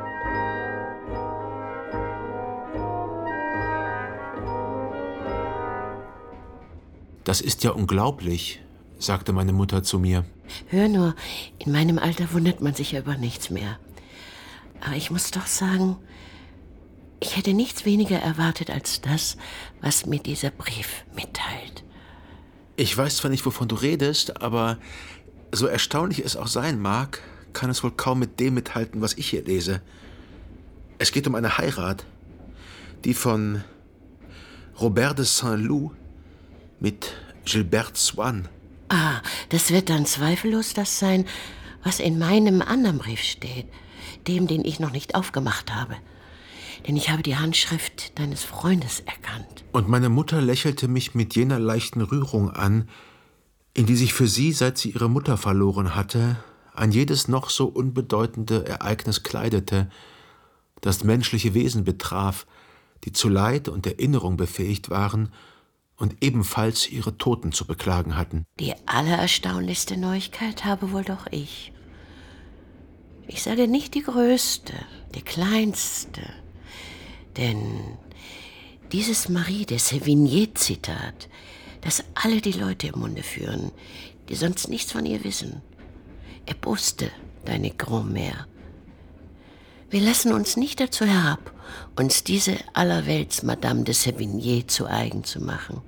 »Das ist ja unglaublich«, sagte meine Mutter zu mir. Hör nur, in meinem Alter wundert man sich ja über nichts mehr. Aber ich muss doch sagen, ich hätte nichts weniger erwartet als das, was mir dieser Brief mitteilt. Ich weiß zwar nicht, wovon du redest, aber so erstaunlich es auch sein mag, kann es wohl kaum mit dem mithalten, was ich hier lese. Es geht um eine Heirat, die von Robert de Saint-Loup mit Gilberte Swann. Ah, das wird dann zweifellos das sein, was in meinem anderen Brief steht, dem, den ich noch nicht aufgemacht habe. Denn ich habe die Handschrift deines Freundes erkannt. Und meine Mutter lächelte mich mit jener leichten Rührung an, in die sich für sie, seit sie ihre Mutter verloren hatte, an jedes noch so unbedeutende Ereignis kleidete, das menschliche Wesen betraf, die zu Leid und Erinnerung befähigt waren und ebenfalls ihre Toten zu beklagen hatten. Die allererstaunlichste Neuigkeit habe wohl doch ich. Ich sage nicht die größte, die kleinste, denn dieses Marie de Sévigné-Zitat, das alle die Leute im Munde führen, die sonst nichts von ihr wissen, erboste deine Grand-Mère. Wir lassen uns nicht dazu herab, uns diese allerwelts Madame de Sévigné zu eigen zu machen.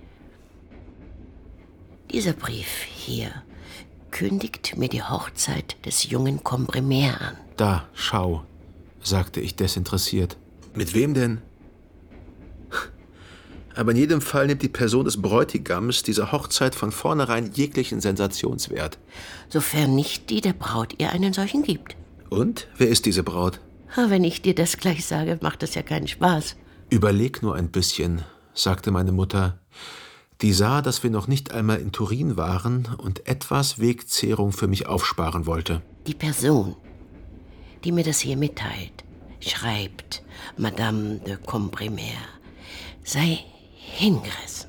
Dieser Brief hier kündigt mir die Hochzeit des jungen Combremère an. Da, schau, sagte ich desinteressiert. Mit wem denn? Aber in jedem Fall nimmt die Person des Bräutigams dieser Hochzeit von vornherein jeglichen Sensationswert. Sofern nicht die der Braut ihr einen solchen gibt. Und? Wer ist diese Braut? Wenn ich dir das gleich sage, macht das ja keinen Spaß. Überleg nur ein bisschen, sagte meine Mutter. Die sah, dass wir noch nicht einmal in Turin waren und etwas Wegzehrung für mich aufsparen wollte. Die Person, die mir das hier mitteilt, schreibt, Madame de Combremère sei hingerissen.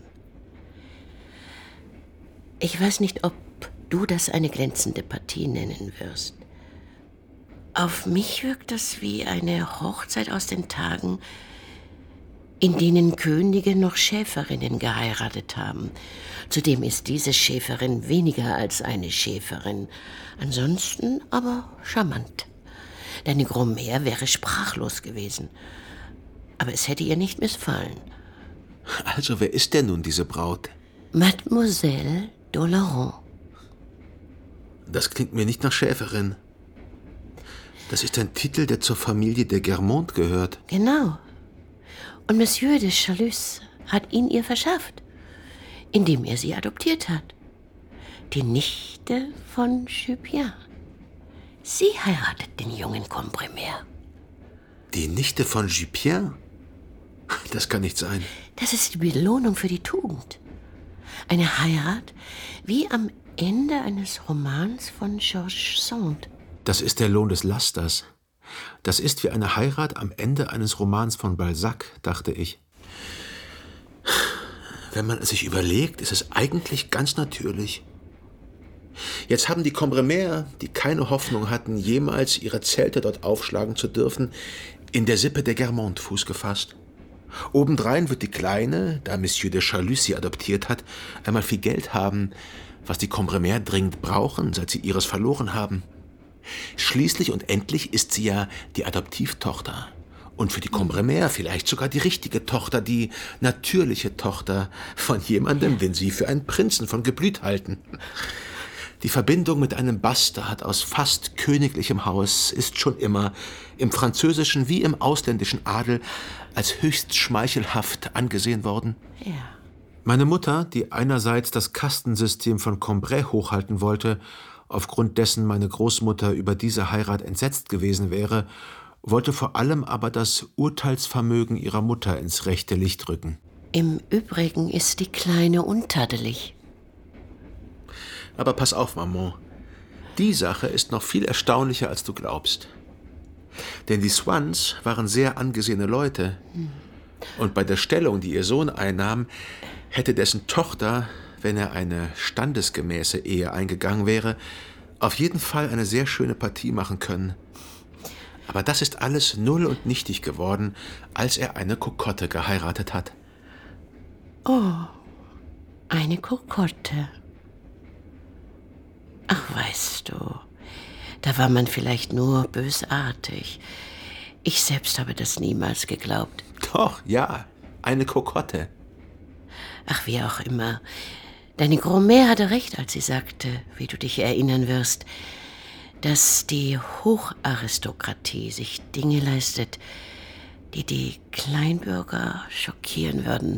Ich weiß nicht, ob du das eine glänzende Partie nennen wirst. Auf mich wirkt das wie eine Hochzeit aus den Tagen, in denen Könige noch Schäferinnen geheiratet haben. Zudem ist diese Schäferin weniger als eine Schäferin, ansonsten aber charmant. Deine Grand-Mère wäre sprachlos gewesen, aber es hätte ihr nicht missfallen. Also, wer ist denn nun diese Braut? Mademoiselle d'Oléron. Das klingt mir nicht nach Schäferin. Das ist ein Titel, der zur Familie de Guermantes gehört. Genau. Und Monsieur de Chalus hat ihn ihr verschafft, indem er sie adoptiert hat. Die Nichte von Jupien. Sie heiratet den jungen Combremère. Die Nichte von Jupien? Das kann nicht sein. Das ist die Belohnung für die Tugend. Eine Heirat wie am Ende eines Romans von Georges Sand. Das ist der Lohn des Lasters. Das ist wie eine Heirat am Ende eines Romans von Balzac, dachte ich. Wenn man es sich überlegt, ist es eigentlich ganz natürlich. Jetzt haben die Combremère, die keine Hoffnung hatten, jemals ihre Zelte dort aufschlagen zu dürfen, in der Sippe der Guermantes Fuß gefasst. Obendrein wird die Kleine, da Monsieur de Chalus sie adoptiert hat, einmal viel Geld haben, was die Combremère dringend brauchen, seit sie ihres verloren haben. Schließlich und endlich ist sie ja die Adoptivtochter. Und für die Combremère vielleicht sogar die richtige Tochter, die natürliche Tochter von jemandem, den sie für einen Prinzen von Geblüt halten. Die Verbindung mit einem Bastard aus fast königlichem Haus ist schon immer im französischen wie im ausländischen Adel als höchst schmeichelhaft angesehen worden. Ja. Meine Mutter, die einerseits das Kastensystem von Cambrai hochhalten wollte, aufgrund dessen meine Großmutter über diese Heirat entsetzt gewesen wäre, wollte vor allem aber das Urteilsvermögen ihrer Mutter ins rechte Licht rücken. Im Übrigen ist die Kleine untadelig. Aber pass auf, Maman. Die Sache ist noch viel erstaunlicher, als du glaubst. Denn die Swans waren sehr angesehene Leute. Hm. Und bei der Stellung, die ihr Sohn einnahm, hätte dessen Tochter, wenn er eine standesgemäße Ehe eingegangen wäre, auf jeden Fall eine sehr schöne Partie machen können. Aber das ist alles null und nichtig geworden, als er eine Kokotte geheiratet hat. Oh, eine Kokotte. Ach, weißt du, da war man vielleicht nur bösartig. Ich selbst habe das niemals geglaubt. Doch, ja, eine Kokotte. Ach, wie auch immer. Deine Grand-Mère hatte recht, als sie sagte, wie du dich erinnern wirst, dass die Hocharistokratie sich Dinge leistet, die die Kleinbürger schockieren würden.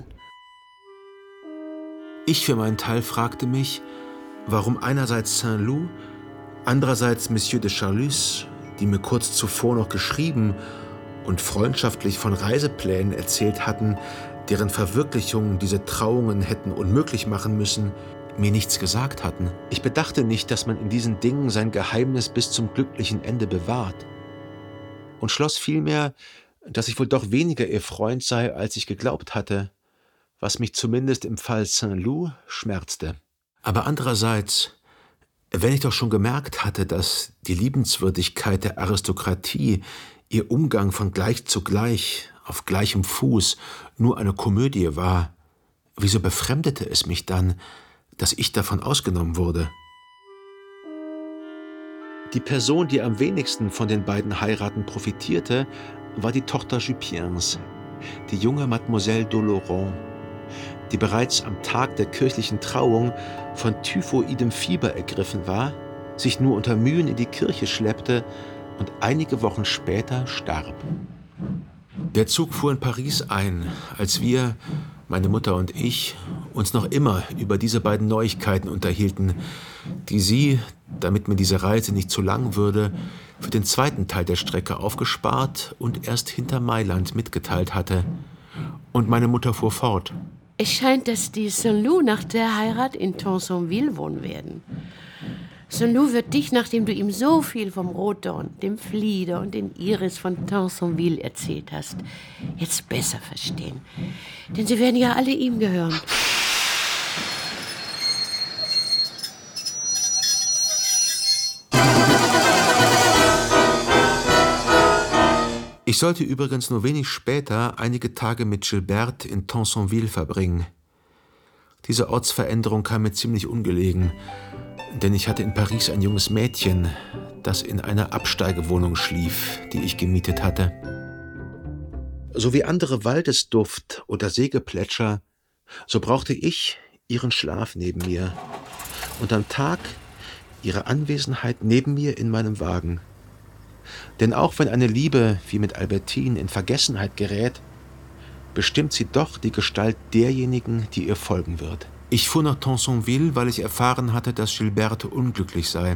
Ich für meinen Teil fragte mich, warum einerseits Saint-Loup, andererseits Monsieur de Chalus, die mir kurz zuvor noch geschrieben und freundschaftlich von Reiseplänen erzählt hatten, deren Verwirklichung diese Trauungen hätten unmöglich machen müssen, mir nichts gesagt hatten. Ich bedachte nicht, dass man in diesen Dingen sein Geheimnis bis zum glücklichen Ende bewahrt. Und schloss vielmehr, dass ich wohl doch weniger ihr Freund sei, als ich geglaubt hatte, was mich zumindest im Fall Saint-Loup schmerzte. Aber andererseits, wenn ich doch schon gemerkt hatte, dass die Liebenswürdigkeit der Aristokratie, ihr Umgang von gleich zu gleich, auf gleichem Fuß, nur eine Komödie war, wieso befremdete es mich dann, dass ich davon ausgenommen wurde? Die Person, die am wenigsten von den beiden Heiraten profitierte, war die Tochter Jupiens, die junge Mademoiselle d'Oloron, die bereits am Tag der kirchlichen Trauung von typhoidem Fieber ergriffen war, sich nur unter Mühen in die Kirche schleppte und einige Wochen später starb. Der Zug fuhr in Paris ein, als wir, meine Mutter und ich, uns noch immer über diese beiden Neuigkeiten unterhielten, die sie, damit mir diese Reise nicht zu lang würde, für den zweiten Teil der Strecke aufgespart und erst hinter Mailand mitgeteilt hatte. Und meine Mutter fuhr fort. Es scheint, dass die Saint-Loup nach der Heirat in Tansonville wohnen werden. Saint-Loup wird dich, nachdem du ihm so viel vom Rotdorn, dem Flieder und den Iris von Tansonville erzählt hast, jetzt besser verstehen. Denn sie werden ja alle ihm gehören. Ich sollte übrigens nur wenig später einige Tage mit Gilberte in Tansonville verbringen. Diese Ortsveränderung kam mir ziemlich ungelegen, denn ich hatte in Paris ein junges Mädchen, das in einer Absteigewohnung schlief, die ich gemietet hatte. So wie andere Waldesduft oder Seegeplätscher, so brauchte ich ihren Schlaf neben mir und am Tag ihre Anwesenheit neben mir in meinem Wagen. Denn auch wenn eine Liebe wie mit Albertine in Vergessenheit gerät, bestimmt sie doch die Gestalt derjenigen, die ihr folgen wird. Ich fuhr nach Tansonville, weil ich erfahren hatte, dass Gilberte unglücklich sei.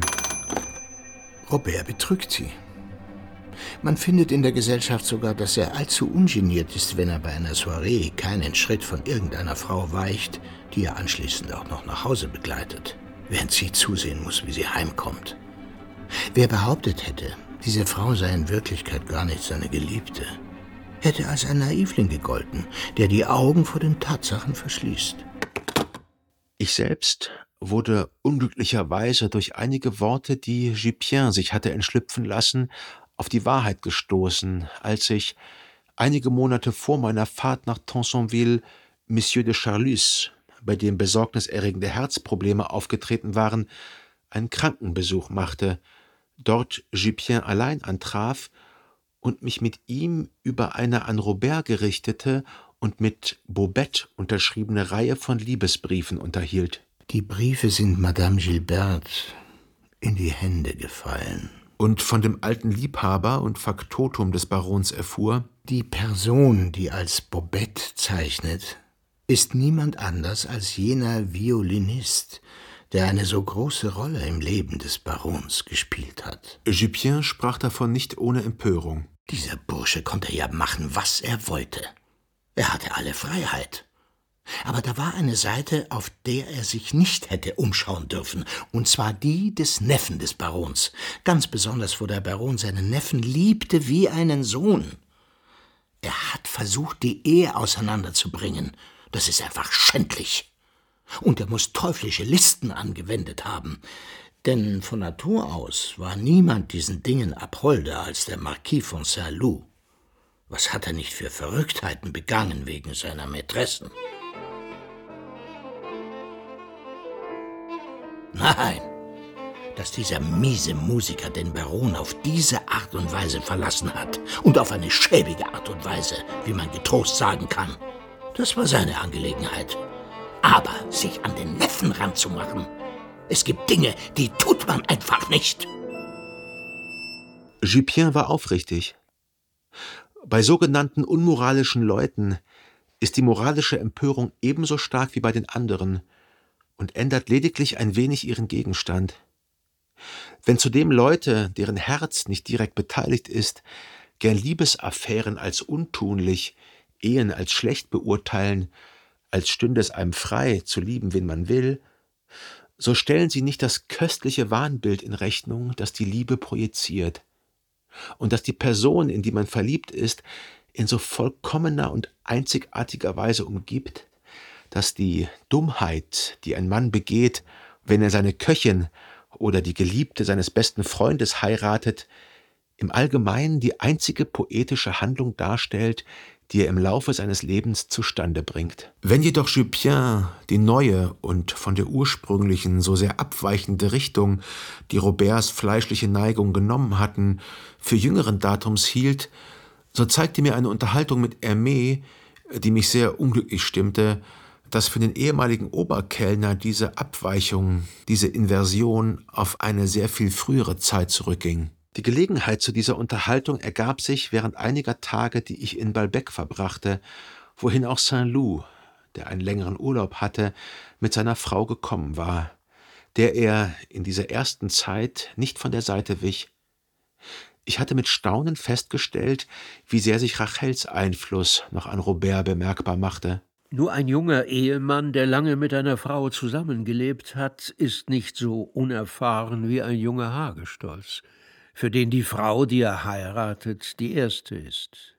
Robert betrügt sie. Man findet in der Gesellschaft sogar, dass er allzu ungeniert ist, wenn er bei einer Soiree keinen Schritt von irgendeiner Frau weicht, die er anschließend auch noch nach Hause begleitet, während sie zusehen muss, wie sie heimkommt. Wer behauptet hätte, diese Frau sei in Wirklichkeit gar nicht seine Geliebte, hätte als ein Naivling gegolten, der die Augen vor den Tatsachen verschließt. Ich selbst wurde unglücklicherweise durch einige Worte, die Jupien sich hatte entschlüpfen lassen, auf die Wahrheit gestoßen, als ich einige Monate vor meiner Fahrt nach Tansonville Monsieur de Charlus, bei dem besorgniserregende Herzprobleme aufgetreten waren, einen Krankenbesuch machte, dort Jupien allein antraf und mich mit ihm über eine an Robert gerichtete und mit Bobette unterschriebene Reihe von Liebesbriefen unterhielt. Die Briefe sind Madame Gilberte in die Hände gefallen. Und von dem alten Liebhaber und Faktotum des Barons erfuhr: Die Person, die als Bobette zeichnet, ist niemand anders als jener Violinist, der eine so große Rolle im Leben des Barons gespielt hat. Jupien sprach davon nicht ohne Empörung. Dieser Bursche konnte ja machen, was er wollte. Er hatte alle Freiheit. Aber da war eine Seite, auf der er sich nicht hätte umschauen dürfen, und zwar die des Neffen des Barons. Ganz besonders, wo der Baron seinen Neffen liebte wie einen Sohn. Er hat versucht, die Ehe auseinanderzubringen. Das ist einfach schändlich. Und er muss teuflische Listen angewendet haben. Denn von Natur aus war niemand diesen Dingen abholder als der Marquis von Saint-Loup. Was hat er nicht für Verrücktheiten begangen wegen seiner Mätressen? Nein, dass dieser miese Musiker den Baron auf diese Art und Weise verlassen hat und auf eine schäbige Art und Weise, wie man getrost sagen kann, das war seine Angelegenheit. Aber sich an den Neffen ranzumachen, es gibt Dinge, die tut man einfach nicht. Jupien war aufrichtig. Bei sogenannten unmoralischen Leuten ist die moralische Empörung ebenso stark wie bei den anderen und ändert lediglich ein wenig ihren Gegenstand. Wenn zudem Leute, deren Herz nicht direkt beteiligt ist, gern Liebesaffären als untunlich, Ehen als schlecht beurteilen, als stünde es einem frei, zu lieben, wen man will, so stellen sie nicht das köstliche Wahnbild in Rechnung, das die Liebe projiziert und das die Person, in die man verliebt ist, in so vollkommener und einzigartiger Weise umgibt, dass die Dummheit, die ein Mann begeht, wenn er seine Köchin oder die Geliebte seines besten Freundes heiratet, im Allgemeinen die einzige poetische Handlung darstellt, die er im Laufe seines Lebens zustande bringt. Wenn jedoch Jupien die neue und von der ursprünglichen so sehr abweichende Richtung, die Roberts fleischliche Neigung genommen hatten, für jüngeren Datums hielt, so zeigte mir eine Unterhaltung mit Hermé, die mich sehr unglücklich stimmte, dass für den ehemaligen Oberkellner diese Abweichung, diese Inversion auf eine sehr viel frühere Zeit zurückging. Die Gelegenheit zu dieser Unterhaltung ergab sich während einiger Tage, die ich in Balbec verbrachte, wohin auch Saint-Loup, der einen längeren Urlaub hatte, mit seiner Frau gekommen war, der er in dieser ersten Zeit nicht von der Seite wich. Ich hatte mit Staunen festgestellt, wie sehr sich Rachels Einfluss noch an Robert bemerkbar machte. Nur ein junger Ehemann, der lange mit einer Frau zusammengelebt hat, ist nicht so unerfahren wie ein junger Hagestolz, für den die Frau, die er heiratet, die erste ist.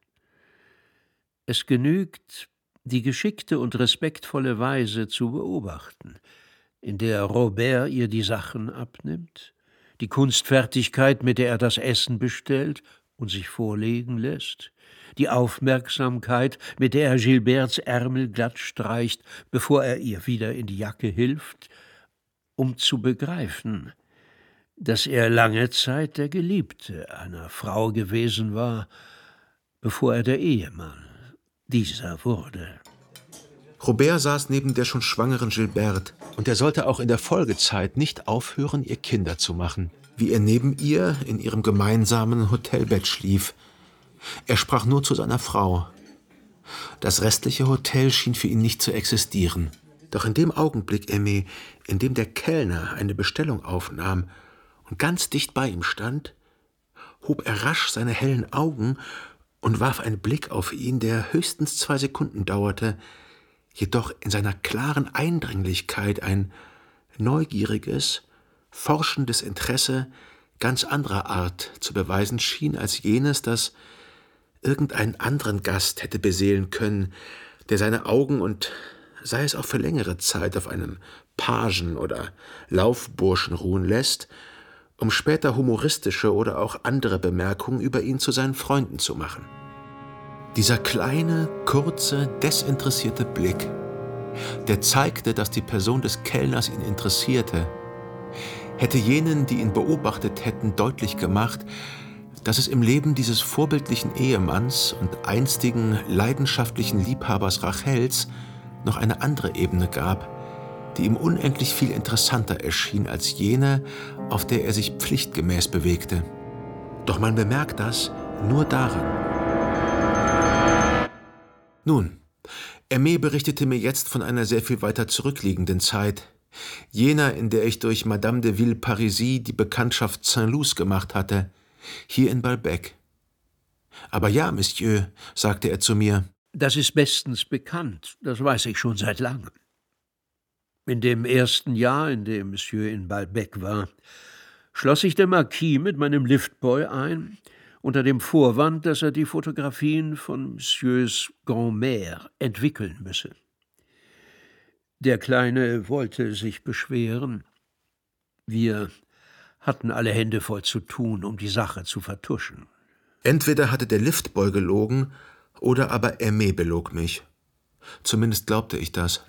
Es genügt, die geschickte und respektvolle Weise zu beobachten, in der Robert ihr die Sachen abnimmt, die Kunstfertigkeit, mit der er das Essen bestellt und sich vorlegen lässt, die Aufmerksamkeit, mit der er Gilberts Ärmel glatt streicht, bevor er ihr wieder in die Jacke hilft, um zu begreifen, dass er lange Zeit der Geliebte einer Frau gewesen war, bevor er der Ehemann dieser wurde. Robert saß neben der schon schwangeren Gilberte, und er sollte auch in der Folgezeit nicht aufhören, ihr Kinder zu machen, wie er neben ihr in ihrem gemeinsamen Hotelbett schlief. Er sprach nur zu seiner Frau. Das restliche Hotel schien für ihn nicht zu existieren. Doch in dem Augenblick, Aimé, in dem der Kellner eine Bestellung aufnahm und ganz dicht bei ihm stand, hob er rasch seine hellen Augen und warf einen Blick auf ihn, der höchstens zwei Sekunden dauerte, jedoch in seiner klaren Eindringlichkeit ein neugieriges, forschendes Interesse ganz anderer Art zu beweisen schien als jenes, das irgendeinen anderen Gast hätte beseelen können, der seine Augen und sei es auch für längere Zeit auf einem Pagen oder Laufburschen ruhen lässt, um später humoristische oder auch andere Bemerkungen über ihn zu seinen Freunden zu machen. Dieser kleine, kurze, desinteressierte Blick, der zeigte, dass die Person des Kellners ihn interessierte, hätte jenen, die ihn beobachtet hätten, deutlich gemacht, dass es im Leben dieses vorbildlichen Ehemanns und einstigen leidenschaftlichen Liebhabers Rachels noch eine andere Ebene gab, die ihm unendlich viel interessanter erschien als jene, auf der er sich pflichtgemäß bewegte. Doch man bemerkt das nur daran. Nun, Aimé berichtete mir jetzt von einer sehr viel weiter zurückliegenden Zeit, jener, in der ich durch Madame de Villeparisis die Bekanntschaft Saint-Loups gemacht hatte, hier in Balbec. »Aber ja, Monsieur«, sagte er zu mir, »das ist bestens bekannt, das weiß ich schon seit langem. In dem ersten Jahr, in dem Monsieur in Balbec war, schloss sich der Marquis mit meinem Liftboy ein, unter dem Vorwand, dass er die Fotografien von Messieurs Grand'Mère entwickeln müsse. Der Kleine wollte sich beschweren. Wir hatten alle Hände voll zu tun, um die Sache zu vertuschen. Entweder hatte der Liftboy gelogen, oder aber Aimé belog mich. Zumindest glaubte ich das.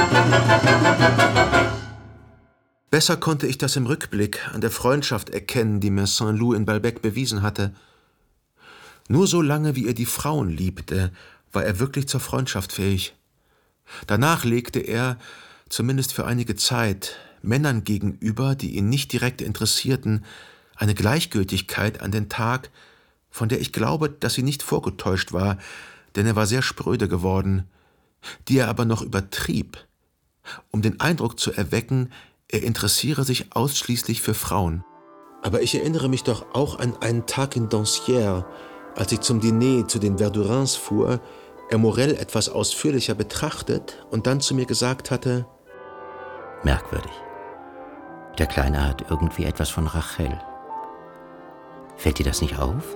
Besser konnte ich das im Rückblick an der Freundschaft erkennen, die mir Saint-Loup in Balbec bewiesen hatte. Nur so lange, wie er die Frauen liebte, war er wirklich zur Freundschaft fähig. Danach legte er, zumindest für einige Zeit, Männern gegenüber, die ihn nicht direkt interessierten, eine Gleichgültigkeit an den Tag, von der ich glaube, dass sie nicht vorgetäuscht war, denn er war sehr spröde geworden, die er aber noch übertrieb, um den Eindruck zu erwecken, er interessiere sich ausschließlich für Frauen. Aber ich erinnere mich doch auch an einen Tag in Doncières, als ich zum Diner zu den Verdurins fuhr, er Morel etwas ausführlicher betrachtet und dann zu mir gesagt hatte: Merkwürdig. Der Kleine hat irgendwie etwas von Rachel. Fällt dir das nicht auf?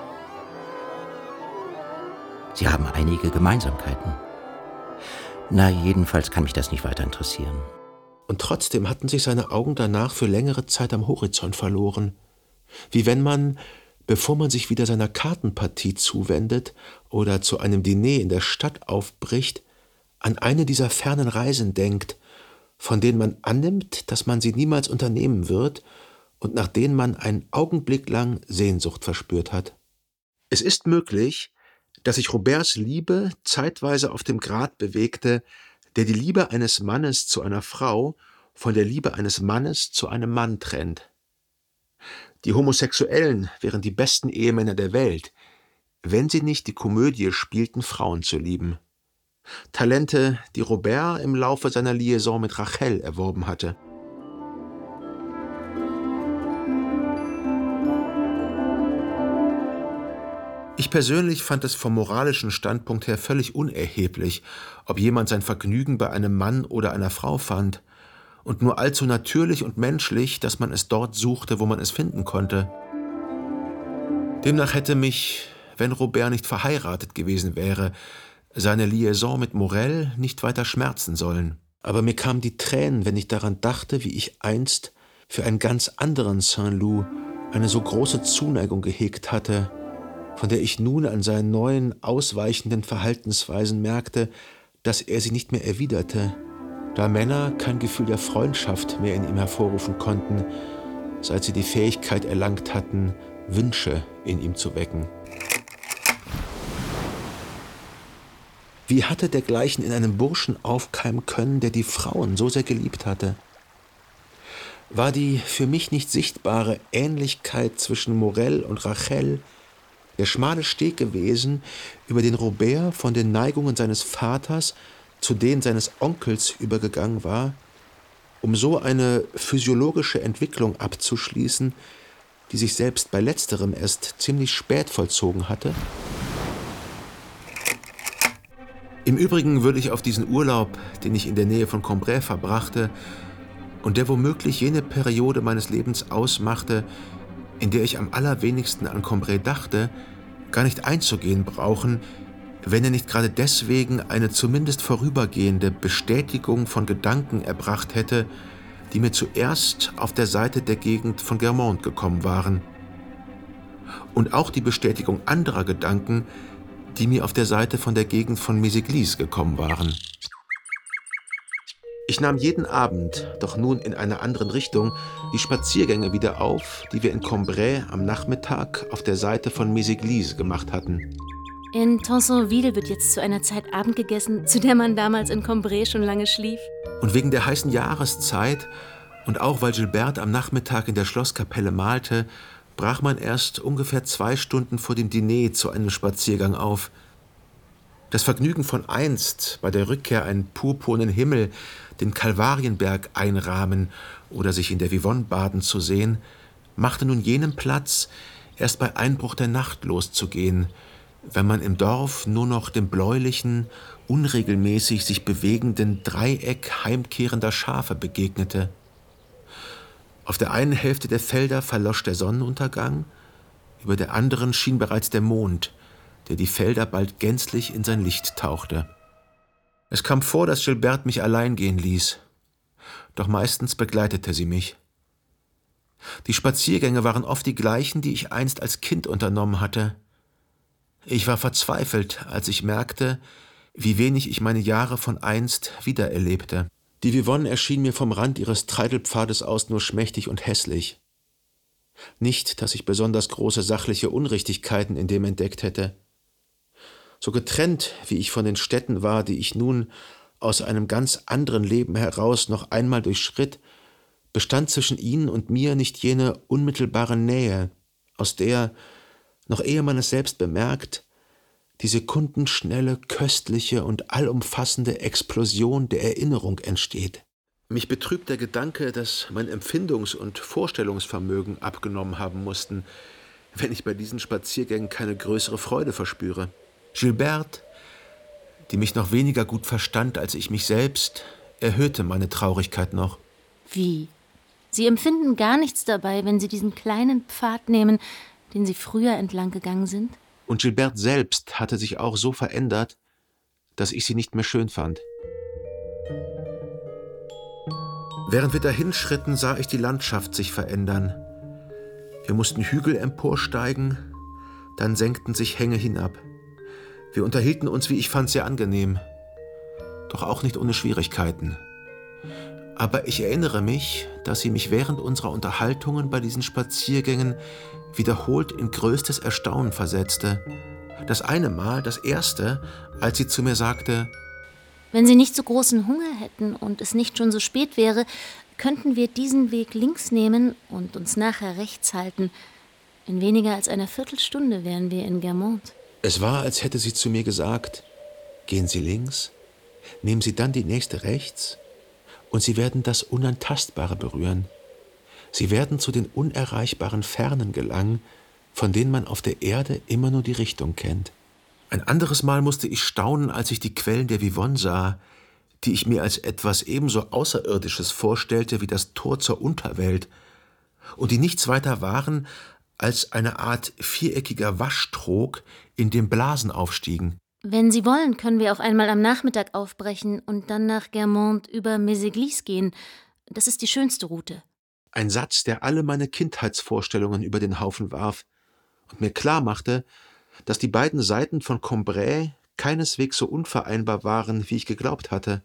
Sie haben einige Gemeinsamkeiten. Na, jedenfalls kann mich das nicht weiter interessieren. Und trotzdem hatten sich seine Augen danach für längere Zeit am Horizont verloren. Wie wenn man, bevor man sich wieder seiner Kartenpartie zuwendet oder zu einem Diner in der Stadt aufbricht, an eine dieser fernen Reisen denkt, von denen man annimmt, dass man sie niemals unternehmen wird und nach denen man einen Augenblick lang Sehnsucht verspürt hat. Es ist möglich, dass sich Roberts Liebe zeitweise auf dem Grad bewegte, der die Liebe eines Mannes zu einer Frau von der Liebe eines Mannes zu einem Mann trennt. Die Homosexuellen wären die besten Ehemänner der Welt, wenn sie nicht die Komödie spielten, Frauen zu lieben. Talente, die Robert im Laufe seiner Liaison mit Rachel erworben hatte. Ich persönlich fand es vom moralischen Standpunkt her völlig unerheblich, ob jemand sein Vergnügen bei einem Mann oder einer Frau fand, und nur allzu natürlich und menschlich, dass man es dort suchte, wo man es finden konnte. Demnach hätte mich, wenn Robert nicht verheiratet gewesen wäre, seine Liaison mit Morel nicht weiter schmerzen sollen. Aber mir kamen die Tränen, wenn ich daran dachte, wie ich einst für einen ganz anderen Saint-Loup eine so große Zuneigung gehegt hatte, von der ich nun an seinen neuen, ausweichenden Verhaltensweisen merkte, dass er sie nicht mehr erwiderte, da Männer kein Gefühl der Freundschaft mehr in ihm hervorrufen konnten, seit sie die Fähigkeit erlangt hatten, Wünsche in ihm zu wecken. Wie hatte dergleichen in einem Burschen aufkeimen können, der die Frauen so sehr geliebt hatte? War die für mich nicht sichtbare Ähnlichkeit zwischen Morel und Rachel der schmale Steg gewesen, über den Robert von den Neigungen seines Vaters zu denen seines Onkels übergegangen war, um so eine physiologische Entwicklung abzuschließen, die sich selbst bei letzterem erst ziemlich spät vollzogen hatte? Im Übrigen würde ich auf diesen Urlaub, den ich in der Nähe von Cambrai verbrachte und der womöglich jene Periode meines Lebens ausmachte, in der ich am allerwenigsten an Cambrai dachte, gar nicht einzugehen brauchen, wenn er nicht gerade deswegen eine zumindest vorübergehende Bestätigung von Gedanken erbracht hätte, die mir zuerst auf der Seite der Gegend von Guermantes gekommen waren. Und auch die Bestätigung anderer Gedanken, die mir auf der Seite von der Gegend von Méséglise gekommen waren. Ich nahm jeden Abend, doch nun in einer anderen Richtung, die Spaziergänge wieder auf, die wir in Cambrai am Nachmittag auf der Seite von Méséglise gemacht hatten. In Tansonville wird jetzt zu einer Zeit Abend gegessen, zu der man damals in Cambrai schon lange schlief. Und wegen der heißen Jahreszeit und auch weil Gilberte am Nachmittag in der Schlosskapelle malte, brach man erst ungefähr zwei Stunden vor dem Diner zu einem Spaziergang auf. Das Vergnügen von einst, bei der Rückkehr einen purpurnen Himmel, den Kalvarienberg einrahmen oder sich in der Vivonne baden zu sehen, machte nun jenen Platz, erst bei Einbruch der Nacht loszugehen, wenn man im Dorf nur noch dem bläulichen, unregelmäßig sich bewegenden Dreieck heimkehrender Schafe begegnete. Auf der einen Hälfte der Felder verlosch der Sonnenuntergang, über der anderen schien bereits der Mond, der die Felder bald gänzlich in sein Licht tauchte. Es kam vor, dass Gilberte mich allein gehen ließ, doch meistens begleitete sie mich. Die Spaziergänge waren oft die gleichen, die ich einst als Kind unternommen hatte. Ich war verzweifelt, als ich merkte, wie wenig ich meine Jahre von einst wiedererlebte. Die Vivonne erschien mir vom Rand ihres Treidelpfades aus nur schmächtig und hässlich. Nicht, dass ich besonders große sachliche Unrichtigkeiten in dem entdeckt hätte. So getrennt, wie ich von den Städten war, die ich nun aus einem ganz anderen Leben heraus noch einmal durchschritt, bestand zwischen ihnen und mir nicht jene unmittelbare Nähe, aus der, noch ehe man es selbst bemerkt, die sekundenschnelle, köstliche und allumfassende Explosion der Erinnerung entsteht. Mich betrübt der Gedanke, dass mein Empfindungs- und Vorstellungsvermögen abgenommen haben mussten, wenn ich bei diesen Spaziergängen keine größere Freude verspüre. Gilberte, die mich noch weniger gut verstand als ich mich selbst, erhöhte meine Traurigkeit noch. Wie? Sie empfinden gar nichts dabei, wenn Sie diesen kleinen Pfad nehmen, den Sie früher entlang gegangen sind? Und Gilberte selbst hatte sich auch so verändert, dass ich sie nicht mehr schön fand. Während wir dahinschritten, sah ich die Landschaft sich verändern. Wir mussten Hügel emporsteigen, dann senkten sich Hänge hinab. Wir unterhielten uns, wie ich fand, sehr angenehm, doch auch nicht ohne Schwierigkeiten. Aber ich erinnere mich, dass sie mich während unserer Unterhaltungen bei diesen Spaziergängen wiederholt in größtes Erstaunen versetzte. Das eine Mal, das erste, als sie zu mir sagte: Wenn Sie nicht so großen Hunger hätten und es nicht schon so spät wäre, könnten wir diesen Weg links nehmen und uns nachher rechts halten. In weniger als einer Viertelstunde wären wir in Guermantes. Es war, als hätte sie zu mir gesagt: Gehen Sie links, nehmen Sie dann die nächste rechts, und Sie werden das Unantastbare berühren. Sie werden zu den unerreichbaren Fernen gelangen, von denen man auf der Erde immer nur die Richtung kennt. Ein anderes Mal musste ich staunen, als ich die Quellen der Vivonne sah, die ich mir als etwas ebenso Außerirdisches vorstellte wie das Tor zur Unterwelt, und die nichts weiter waren als eine Art viereckiger Waschtrog, in dem Blasen aufstiegen. Wenn Sie wollen, können wir auch einmal am Nachmittag aufbrechen und dann nach Guermantes über Méséglise gehen. Das ist die schönste Route. Ein Satz, der alle meine Kindheitsvorstellungen über den Haufen warf und mir klar machte, dass die beiden Seiten von Cambrai keineswegs so unvereinbar waren, wie ich geglaubt hatte.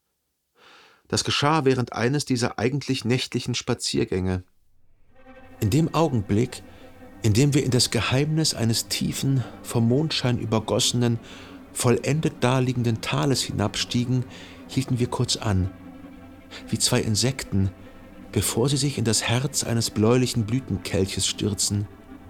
Das geschah während eines dieser eigentlich nächtlichen Spaziergänge. In dem Augenblick, in dem wir in das Geheimnis eines tiefen, vom Mondschein übergossenen, vollendet daliegenden Tales hinabstiegen, hielten wir kurz an, wie zwei Insekten, bevor sie sich in das Herz eines bläulichen Blütenkelches stürzen.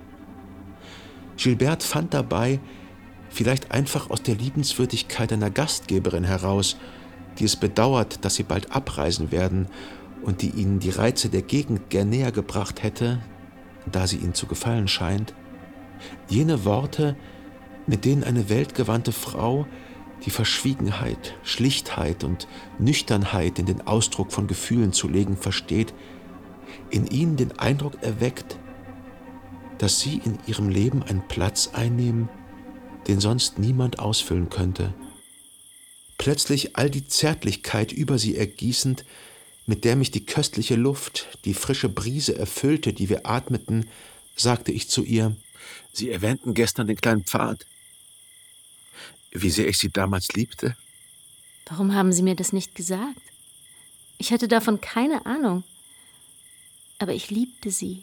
Gilberte fand dabei, vielleicht einfach aus der Liebenswürdigkeit einer Gastgeberin heraus, die es bedauert, dass sie bald abreisen werden und die ihnen die Reize der Gegend gern näher gebracht hätte, da sie ihnen zu gefallen scheint, jene Worte, mit denen eine weltgewandte Frau die Verschwiegenheit, Schlichtheit und Nüchternheit in den Ausdruck von Gefühlen zu legen versteht, in ihnen den Eindruck erweckt, dass sie in ihrem Leben einen Platz einnehmen, den sonst niemand ausfüllen könnte. Plötzlich all die Zärtlichkeit über sie ergießend, mit der mich die köstliche Luft, die frische Brise erfüllte, die wir atmeten, sagte ich zu ihr: Sie erwähnten gestern den kleinen Pfad. Wie sehr ich sie damals liebte? Warum haben Sie mir das nicht gesagt? Ich hatte davon keine Ahnung. Aber ich liebte Sie.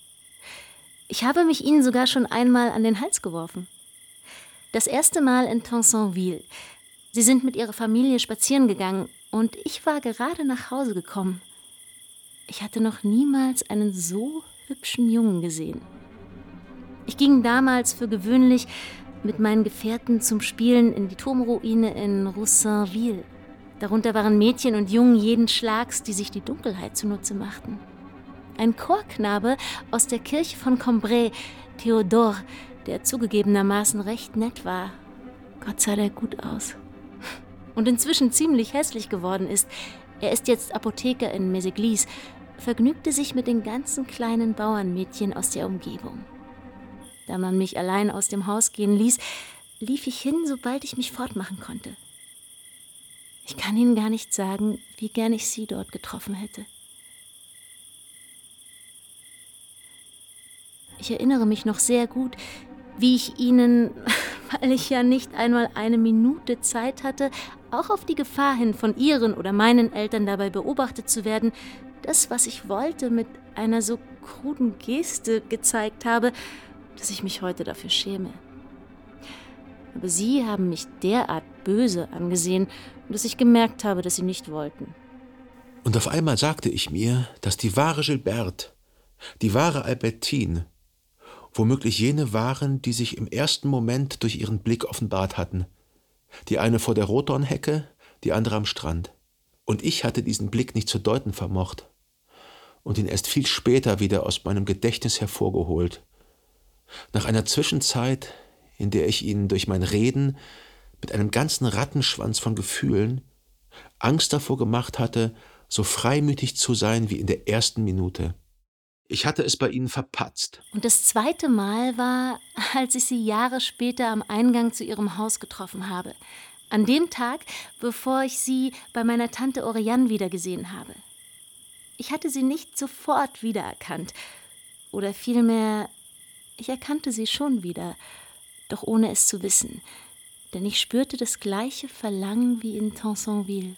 Ich habe mich Ihnen sogar schon einmal an den Hals geworfen. Das erste Mal in Tansonville. Sie sind mit Ihrer Familie spazieren gegangen und ich war gerade nach Hause gekommen. Ich hatte noch niemals einen so hübschen Jungen gesehen. Ich ging damals für gewöhnlich mit meinen Gefährten zum Spielen in die Turmruine in Roussainville. Darunter waren Mädchen und Jungen jeden Schlags, die sich die Dunkelheit zunutze machten. Ein Chorknabe aus der Kirche von Cambrai, Theodore, der zugegebenermaßen recht nett war. Gott sah der gut aus. Und inzwischen ziemlich hässlich geworden ist. Er ist jetzt Apotheker in Méséglise, vergnügte sich mit den ganzen kleinen Bauernmädchen aus der Umgebung. Da man mich allein aus dem Haus gehen ließ, lief ich hin, sobald ich mich fortmachen konnte. Ich kann Ihnen gar nicht sagen, wie gern ich Sie dort getroffen hätte. Ich erinnere mich noch sehr gut, wie ich Ihnen, weil ich ja nicht einmal eine Minute Zeit hatte, auch auf die Gefahr hin, von Ihren oder meinen Eltern dabei beobachtet zu werden, das, was ich wollte, mit einer so kruden Geste gezeigt habe, dass ich mich heute dafür schäme. Aber Sie haben mich derart böse angesehen, dass ich gemerkt habe, dass Sie nicht wollten. Und auf einmal sagte ich mir, dass die wahre Gilberte, die wahre Albertine, womöglich jene waren, die sich im ersten Moment durch ihren Blick offenbart hatten. Die eine vor der Rotdornhecke, die andere am Strand. Und ich hatte diesen Blick nicht zu deuten vermocht und ihn erst viel später wieder aus meinem Gedächtnis hervorgeholt. Nach einer Zwischenzeit, in der ich ihn durch mein Reden mit einem ganzen Rattenschwanz von Gefühlen Angst davor gemacht hatte, so freimütig zu sein wie in der ersten Minute. Ich hatte es bei ihnen verpatzt. Und das zweite Mal war, als ich sie Jahre später am Eingang zu ihrem Haus getroffen habe. An dem Tag, bevor ich sie bei meiner Tante Oriane wiedergesehen habe. Ich hatte sie nicht sofort wiedererkannt. Oder vielmehr, ich erkannte sie schon wieder, doch ohne es zu wissen. Denn ich spürte das gleiche Verlangen wie in Tansonville.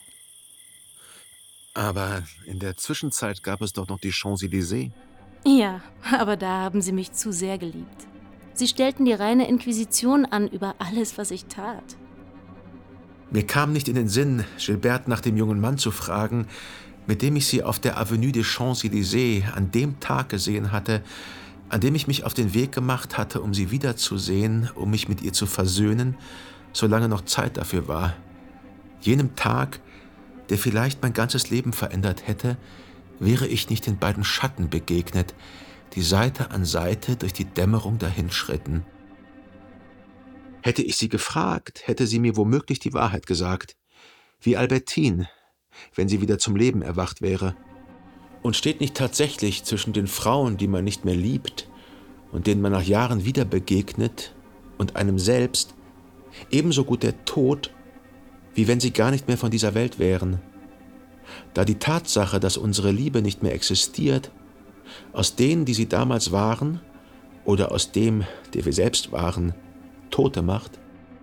Aber in der Zwischenzeit gab es doch noch die Champs-Élysées. Ja, aber da haben sie mich zu sehr geliebt. Sie stellten die reine Inquisition an über alles, was ich tat. Mir kam nicht in den Sinn, Gilberte nach dem jungen Mann zu fragen, mit dem ich sie auf der Avenue des Champs-Élysées an dem Tag gesehen hatte, an dem ich mich auf den Weg gemacht hatte, um sie wiederzusehen, um mich mit ihr zu versöhnen, solange noch Zeit dafür war. Jenem Tag, der vielleicht mein ganzes Leben verändert hätte, wäre ich nicht den beiden Schatten begegnet, die Seite an Seite durch die Dämmerung dahinschritten. Hätte ich sie gefragt, hätte sie mir womöglich die Wahrheit gesagt, wie Albertine, wenn sie wieder zum Leben erwacht wäre. Und steht nicht tatsächlich zwischen den Frauen, die man nicht mehr liebt und denen man nach Jahren wieder begegnet, und einem selbst ebenso gut der Tod, wie wenn sie gar nicht mehr von dieser Welt wären? Da die Tatsache, dass unsere Liebe nicht mehr existiert, aus denen, die sie damals waren, oder aus dem, der wir selbst waren, Tote macht?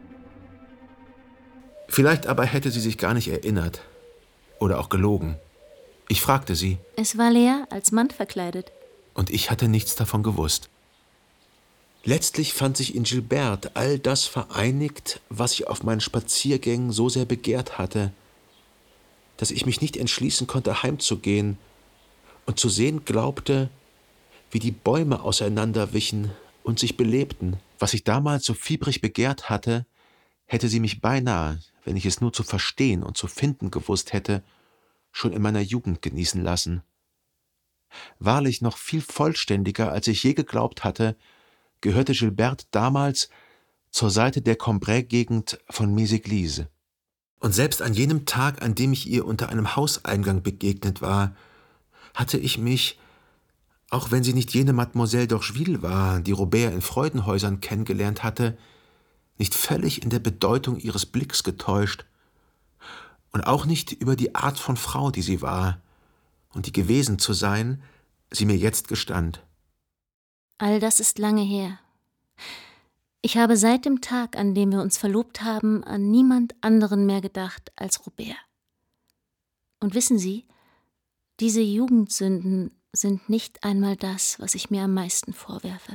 Vielleicht aber hätte sie sich gar nicht erinnert oder auch gelogen. Ich fragte sie. Es war Lea als Mann verkleidet. Und ich hatte nichts davon gewusst. Letztlich fand sich in Gilberte all das vereinigt, was ich auf meinen Spaziergängen so sehr begehrt hatte, dass ich mich nicht entschließen konnte, heimzugehen und zu sehen glaubte, wie die Bäume auseinanderwichen und sich belebten. Was ich damals so fiebrig begehrt hatte, hätte sie mich beinahe, wenn ich es nur zu verstehen und zu finden gewusst hätte, schon in meiner Jugend genießen lassen. Wahrlich noch viel vollständiger, als ich je geglaubt hatte, gehörte Gilberte damals zur Seite der Cambrai-Gegend von Méséglise. Und selbst an jenem Tag, an dem ich ihr unter einem Hauseingang begegnet war, hatte ich mich, auch wenn sie nicht jene Mademoiselle d'Orgeville war, die Robert in Freudenhäusern kennengelernt hatte, nicht völlig in der Bedeutung ihres Blicks getäuscht und auch nicht über die Art von Frau, die sie war und die gewesen zu sein, sie mir jetzt gestand. All das ist lange her. Ich habe seit dem Tag, an dem wir uns verlobt haben, an niemand anderen mehr gedacht als Robert. Und wissen Sie, diese Jugendsünden sind nicht einmal das, was ich mir am meisten vorwerfe.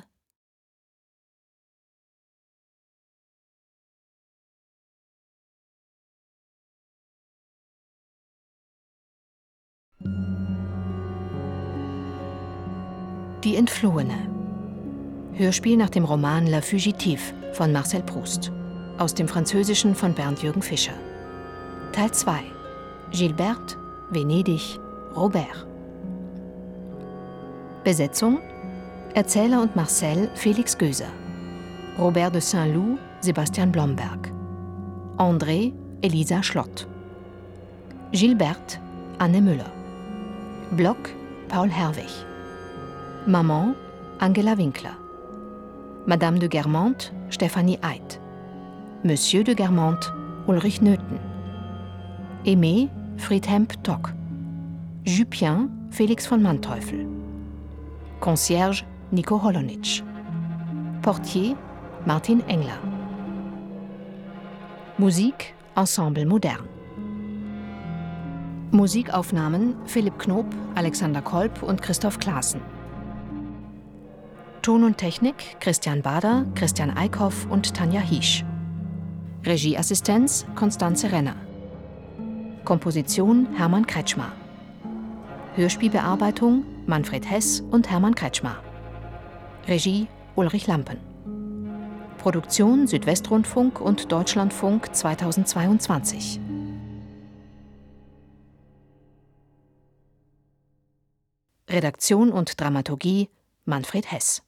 Die Entflohene. Hörspiel nach dem Roman La Fugitive von Marcel Proust. Aus dem Französischen von Bernd-Jürgen Fischer. Teil zwei. Gilberte, Venedig, Robert. Besetzung: Erzähler und Marcel Felix Göser. Robert de Saint-Loup, Sebastian Blomberg. André, Elisa Schlott. Gilberte, Anne Müller. Block, Paul Herwig. Maman, Angela Winkler. Madame de Guermantes, Stefanie Eid. Monsieur de Guermantes, Ulrich Nöthen. Aimé, Friedhelm Tock. Jupien, Felix von Manteuffel. Concierge, Nico Holonitsch. Portier, Martin Engler. Musik, Ensemble Modern. Musikaufnahmen Philipp Knob, Alexander Kolb und Christoph Klaassen. Ton und Technik Christian Bader, Christian Eickhoff und Tanja Hiesch. Regieassistenz Konstanze Renner. Komposition Hermann Kretschmer. Hörspielbearbeitung Manfred Hess und Hermann Kretschmer. Regie Ulrich Lampen. Produktion Südwestrundfunk und Deutschlandfunk zweitausendzweiundzwanzig. Redaktion und Dramaturgie Manfred Hess.